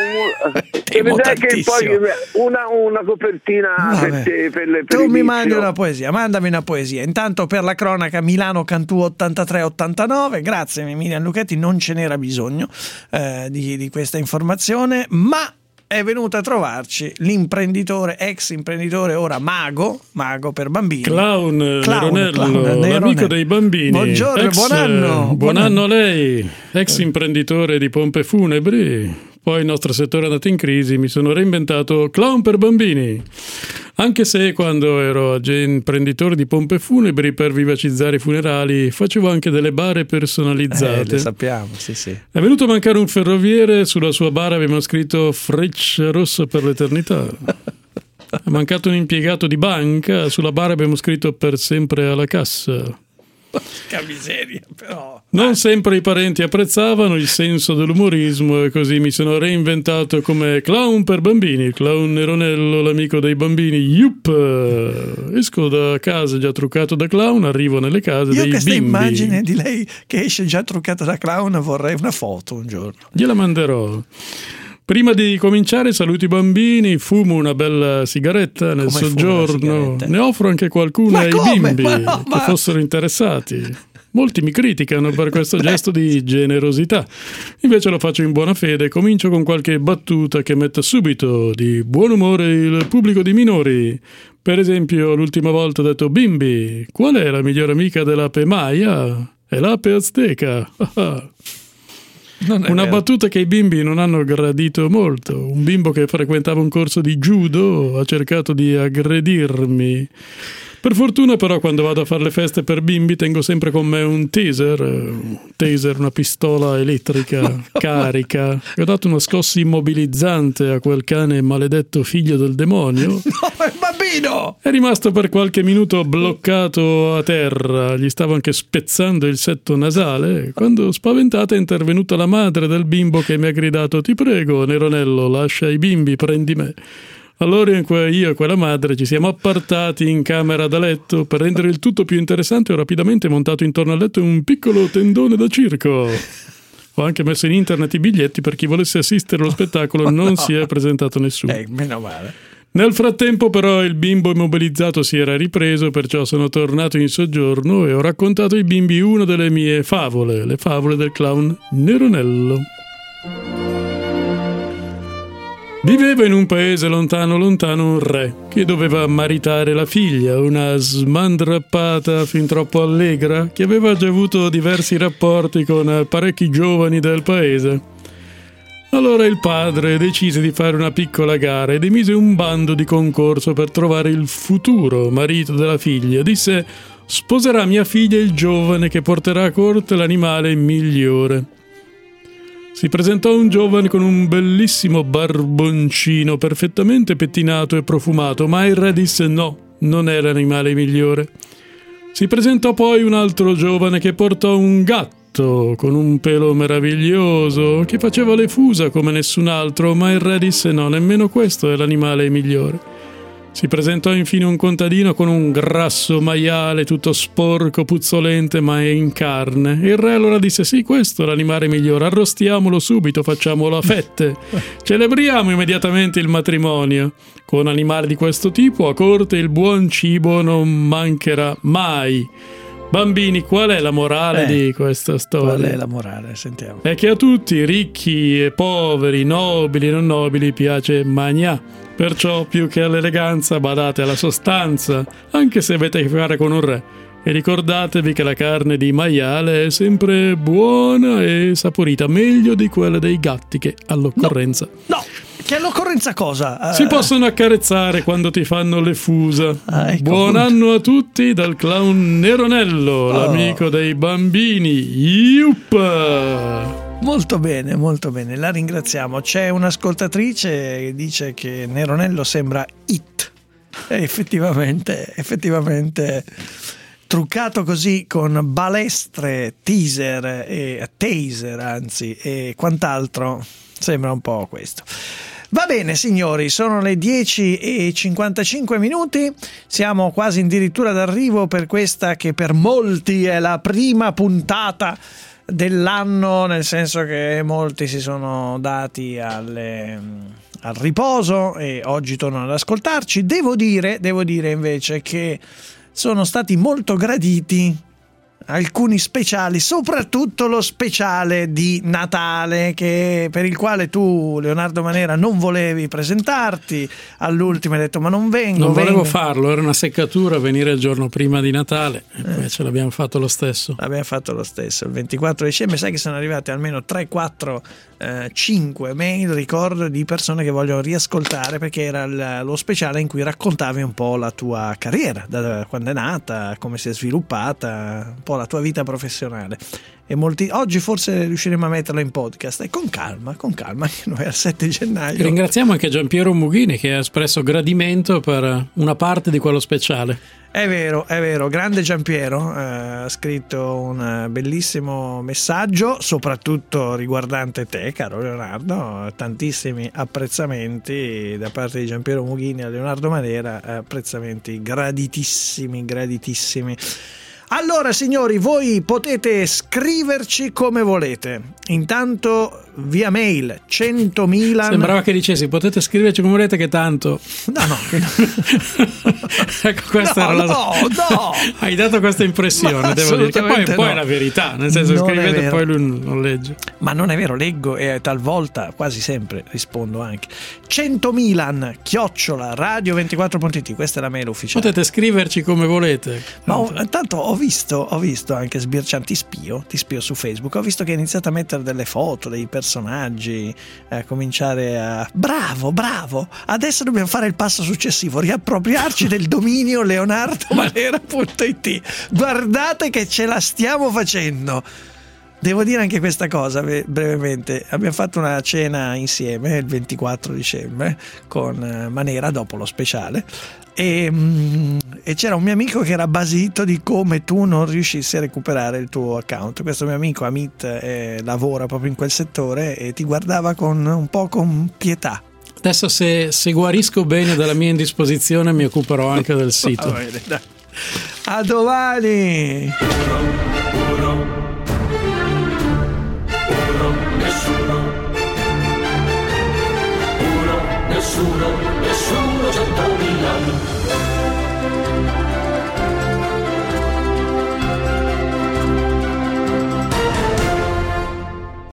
Temo che poi una, una copertina vabbè. per te, per le, per tu mi inizio. mandi una poesia, mandami una poesia. Intanto per la cronaca Milano Cantù ottantatré ottantanove. Grazie Emiliano Lucchetti, non ce n'era bisogno eh, di, di questa informazione, ma è venuto a trovarci l'imprenditore, ex imprenditore, ora mago, mago per bambini. Clown, clown Neronello, clown, l'amico Neronello. dei bambini. Buongiorno, ex, buon anno. Buon, buon anno a lei, ex imprenditore di pompe funebri. Poi il nostro settore è andato in crisi, mi sono reinventato clown per bambini. Anche se quando ero imprenditore di pompe funebri per vivacizzare i funerali facevo anche delle bare personalizzate. Eh, le sappiamo, sì sì. È venuto a mancare un ferroviere, sulla sua bara abbiamo scritto Freccia rossa per l'eternità. È mancato un impiegato di banca, sulla bara abbiamo scritto per sempre alla cassa. Porca miseria, però. Non sempre i parenti apprezzavano il senso dell'umorismo e così mi sono reinventato come clown per bambini, il clown Neronello, l'amico dei bambini. Yup! Esco da casa già truccato da clown, arrivo nelle case Io dei questa bimbi. immagine di lei che esce già truccata da clown vorrei una foto un giorno. Gliela manderò. Prima di cominciare saluto i bambini, fumo una bella sigaretta nel Come soggiorno, ne offro anche qualcuna Ma ai come? bimbi Ma no, che ma- fossero interessati. Molti mi criticano per questo gesto di generosità, invece lo faccio in buona fede, comincio con qualche battuta che metta subito di buon umore il pubblico di minori. Per esempio l'ultima volta ho detto: bimbi, qual è la migliore amica dell'ape Maya? È l'ape azteca. Non è Una vero. battuta che i bimbi non hanno gradito molto. Un bimbo che frequentava un corso di judo ha cercato di aggredirmi. Per fortuna però quando vado a fare le feste per bimbi tengo sempre con me un taser, un taser, una pistola elettrica carica. E ho dato una scossa immobilizzante a quel cane maledetto figlio del demonio. No, è un bambino! È rimasto per qualche minuto bloccato a terra, gli stavo anche spezzando il setto nasale, quando spaventata è intervenuta la madre del bimbo che mi ha gridato: ti prego Neronello, lascia i bimbi, prendi me. Allora io e quella madre ci siamo appartati in camera da letto. Per rendere il tutto più interessante ho rapidamente montato intorno al letto un piccolo tendone da circo. Ho anche messo in internet i biglietti per chi volesse assistere allo spettacolo, non No. si è presentato nessuno. Eh, meno male. Nel frattempo però il bimbo immobilizzato si era ripreso, perciò sono tornato in soggiorno e ho raccontato ai bimbi una delle mie favole, le favole del clown Neronello. Viveva in un paese lontano lontano un re che doveva maritare la figlia, una smandrappata fin troppo allegra che aveva già avuto diversi rapporti con parecchi giovani del paese. Allora il padre decise di fare una piccola gara ed emise un bando di concorso per trovare il futuro marito della figlia. Disse: sposerà mia figlia il giovane che porterà a corte l'animale migliore. Si presentò un giovane con un bellissimo barboncino perfettamente pettinato e profumato, ma il re disse no, non è l'animale migliore. Si presentò poi un altro giovane che portò un gatto con un pelo meraviglioso che faceva le fusa come nessun altro, ma il re disse no, nemmeno questo è l'animale migliore. Si presentò infine un contadino con un grasso maiale tutto sporco, puzzolente, ma in carne. Il re allora disse sì, questo è l'animale migliore, arrostiamolo subito, facciamolo a fette. Celebriamo immediatamente il matrimonio. Con animali di questo tipo a corte il buon cibo non mancherà mai. Bambini, qual è la morale Eh, di questa storia? Qual è la morale? Sentiamo. È che a tutti, ricchi e poveri, nobili e non nobili, piace magnà. Perciò, più che all'eleganza, badate alla sostanza, anche se avete a che fare con un re. E ricordatevi che la carne di maiale è sempre buona e saporita, meglio di quella dei gatti che all'occorrenza. No, che all'occorrenza cosa? Si Eh, possono accarezzare quando ti fanno le fusa. Ah, ecco. Buon anno a tutti dal clown Neronello, Oh. l'amico dei bambini. Yup! Molto bene, molto bene, la ringraziamo. C'è un'ascoltatrice che dice che Neronello sembra It. E effettivamente, effettivamente truccato così con balestre, teaser e taser, anzi, e quant'altro, sembra un po' questo. Va bene signori, sono le dieci e cinquantacinque minuti, siamo quasi addirittura d'arrivo per questa che per molti è la prima puntata dell'anno, nel senso che molti si sono dati alle, al riposo e oggi tornano ad ascoltarci. Devo dire, devo dire invece che sono stati molto graditi alcuni speciali, soprattutto lo speciale di Natale, che, per il quale tu, Leonardo Manera, non volevi presentarti. All'ultimo hai detto ma non vengo. Non volevo vengo. farlo, era una seccatura venire il giorno prima di Natale, e invece l'abbiamo fatto lo stesso. L'abbiamo fatto lo stesso, il ventiquattro dicembre. Sai che sono arrivate almeno tre, quattro, cinque mail, ricordo, di persone che vogliono riascoltare, perché era il, lo speciale in cui raccontavi un po' la tua carriera, da quando è nata, come si è sviluppata, un po' la tua vita professionale. E molti, oggi forse riusciremo a metterla in podcast, e con calma, con calma, noi al sette gennaio. Ringraziamo anche Giampiero Mughini che ha espresso gradimento per una parte di quello speciale. È vero, è vero, grande Giampiero, eh, ha scritto un bellissimo messaggio, soprattutto riguardante te, caro Leonardo, tantissimi apprezzamenti da parte di Giampiero Mughini a Leonardo Manera, apprezzamenti graditissimi, graditissimi. Allora signori, voi potete scriverci come volete. Intanto via mail centomila. Sembrava che dicessi potete scriverci come volete, che tanto. No, no. Ecco, questa no, era la. No, no. Hai dato questa impressione, devo dire. Che poi, poi no. è la verità, nel senso Non scrivete e poi lui non legge. Ma non è vero, leggo e talvolta, quasi sempre, rispondo anche. centomila chiocciola radio ventiquattro punto it, questa è la mail ufficiale. Potete scriverci come volete. Ma ho, intanto ho visto, ho visto anche Sbircian, ti spio, ti spio su Facebook, ho visto che hai iniziato a mettere delle foto dei personaggi, a cominciare a... Bravo, bravo! Adesso dobbiamo fare il passo successivo, riappropriarci del dominio leonardo manera punto it. Guardate che ce la stiamo facendo! Devo dire anche questa cosa brevemente, abbiamo fatto una cena insieme il ventiquattro dicembre con Manera dopo lo speciale e, e c'era un mio amico che era basito di come tu non riuscissi a recuperare il tuo account. Questo mio amico Amit eh, lavora proprio in quel settore e ti guardava con un po' con pietà. Adesso se, se guarisco bene dalla mia indisposizione mi occuperò anche del sito. Va bene, dai. A domani!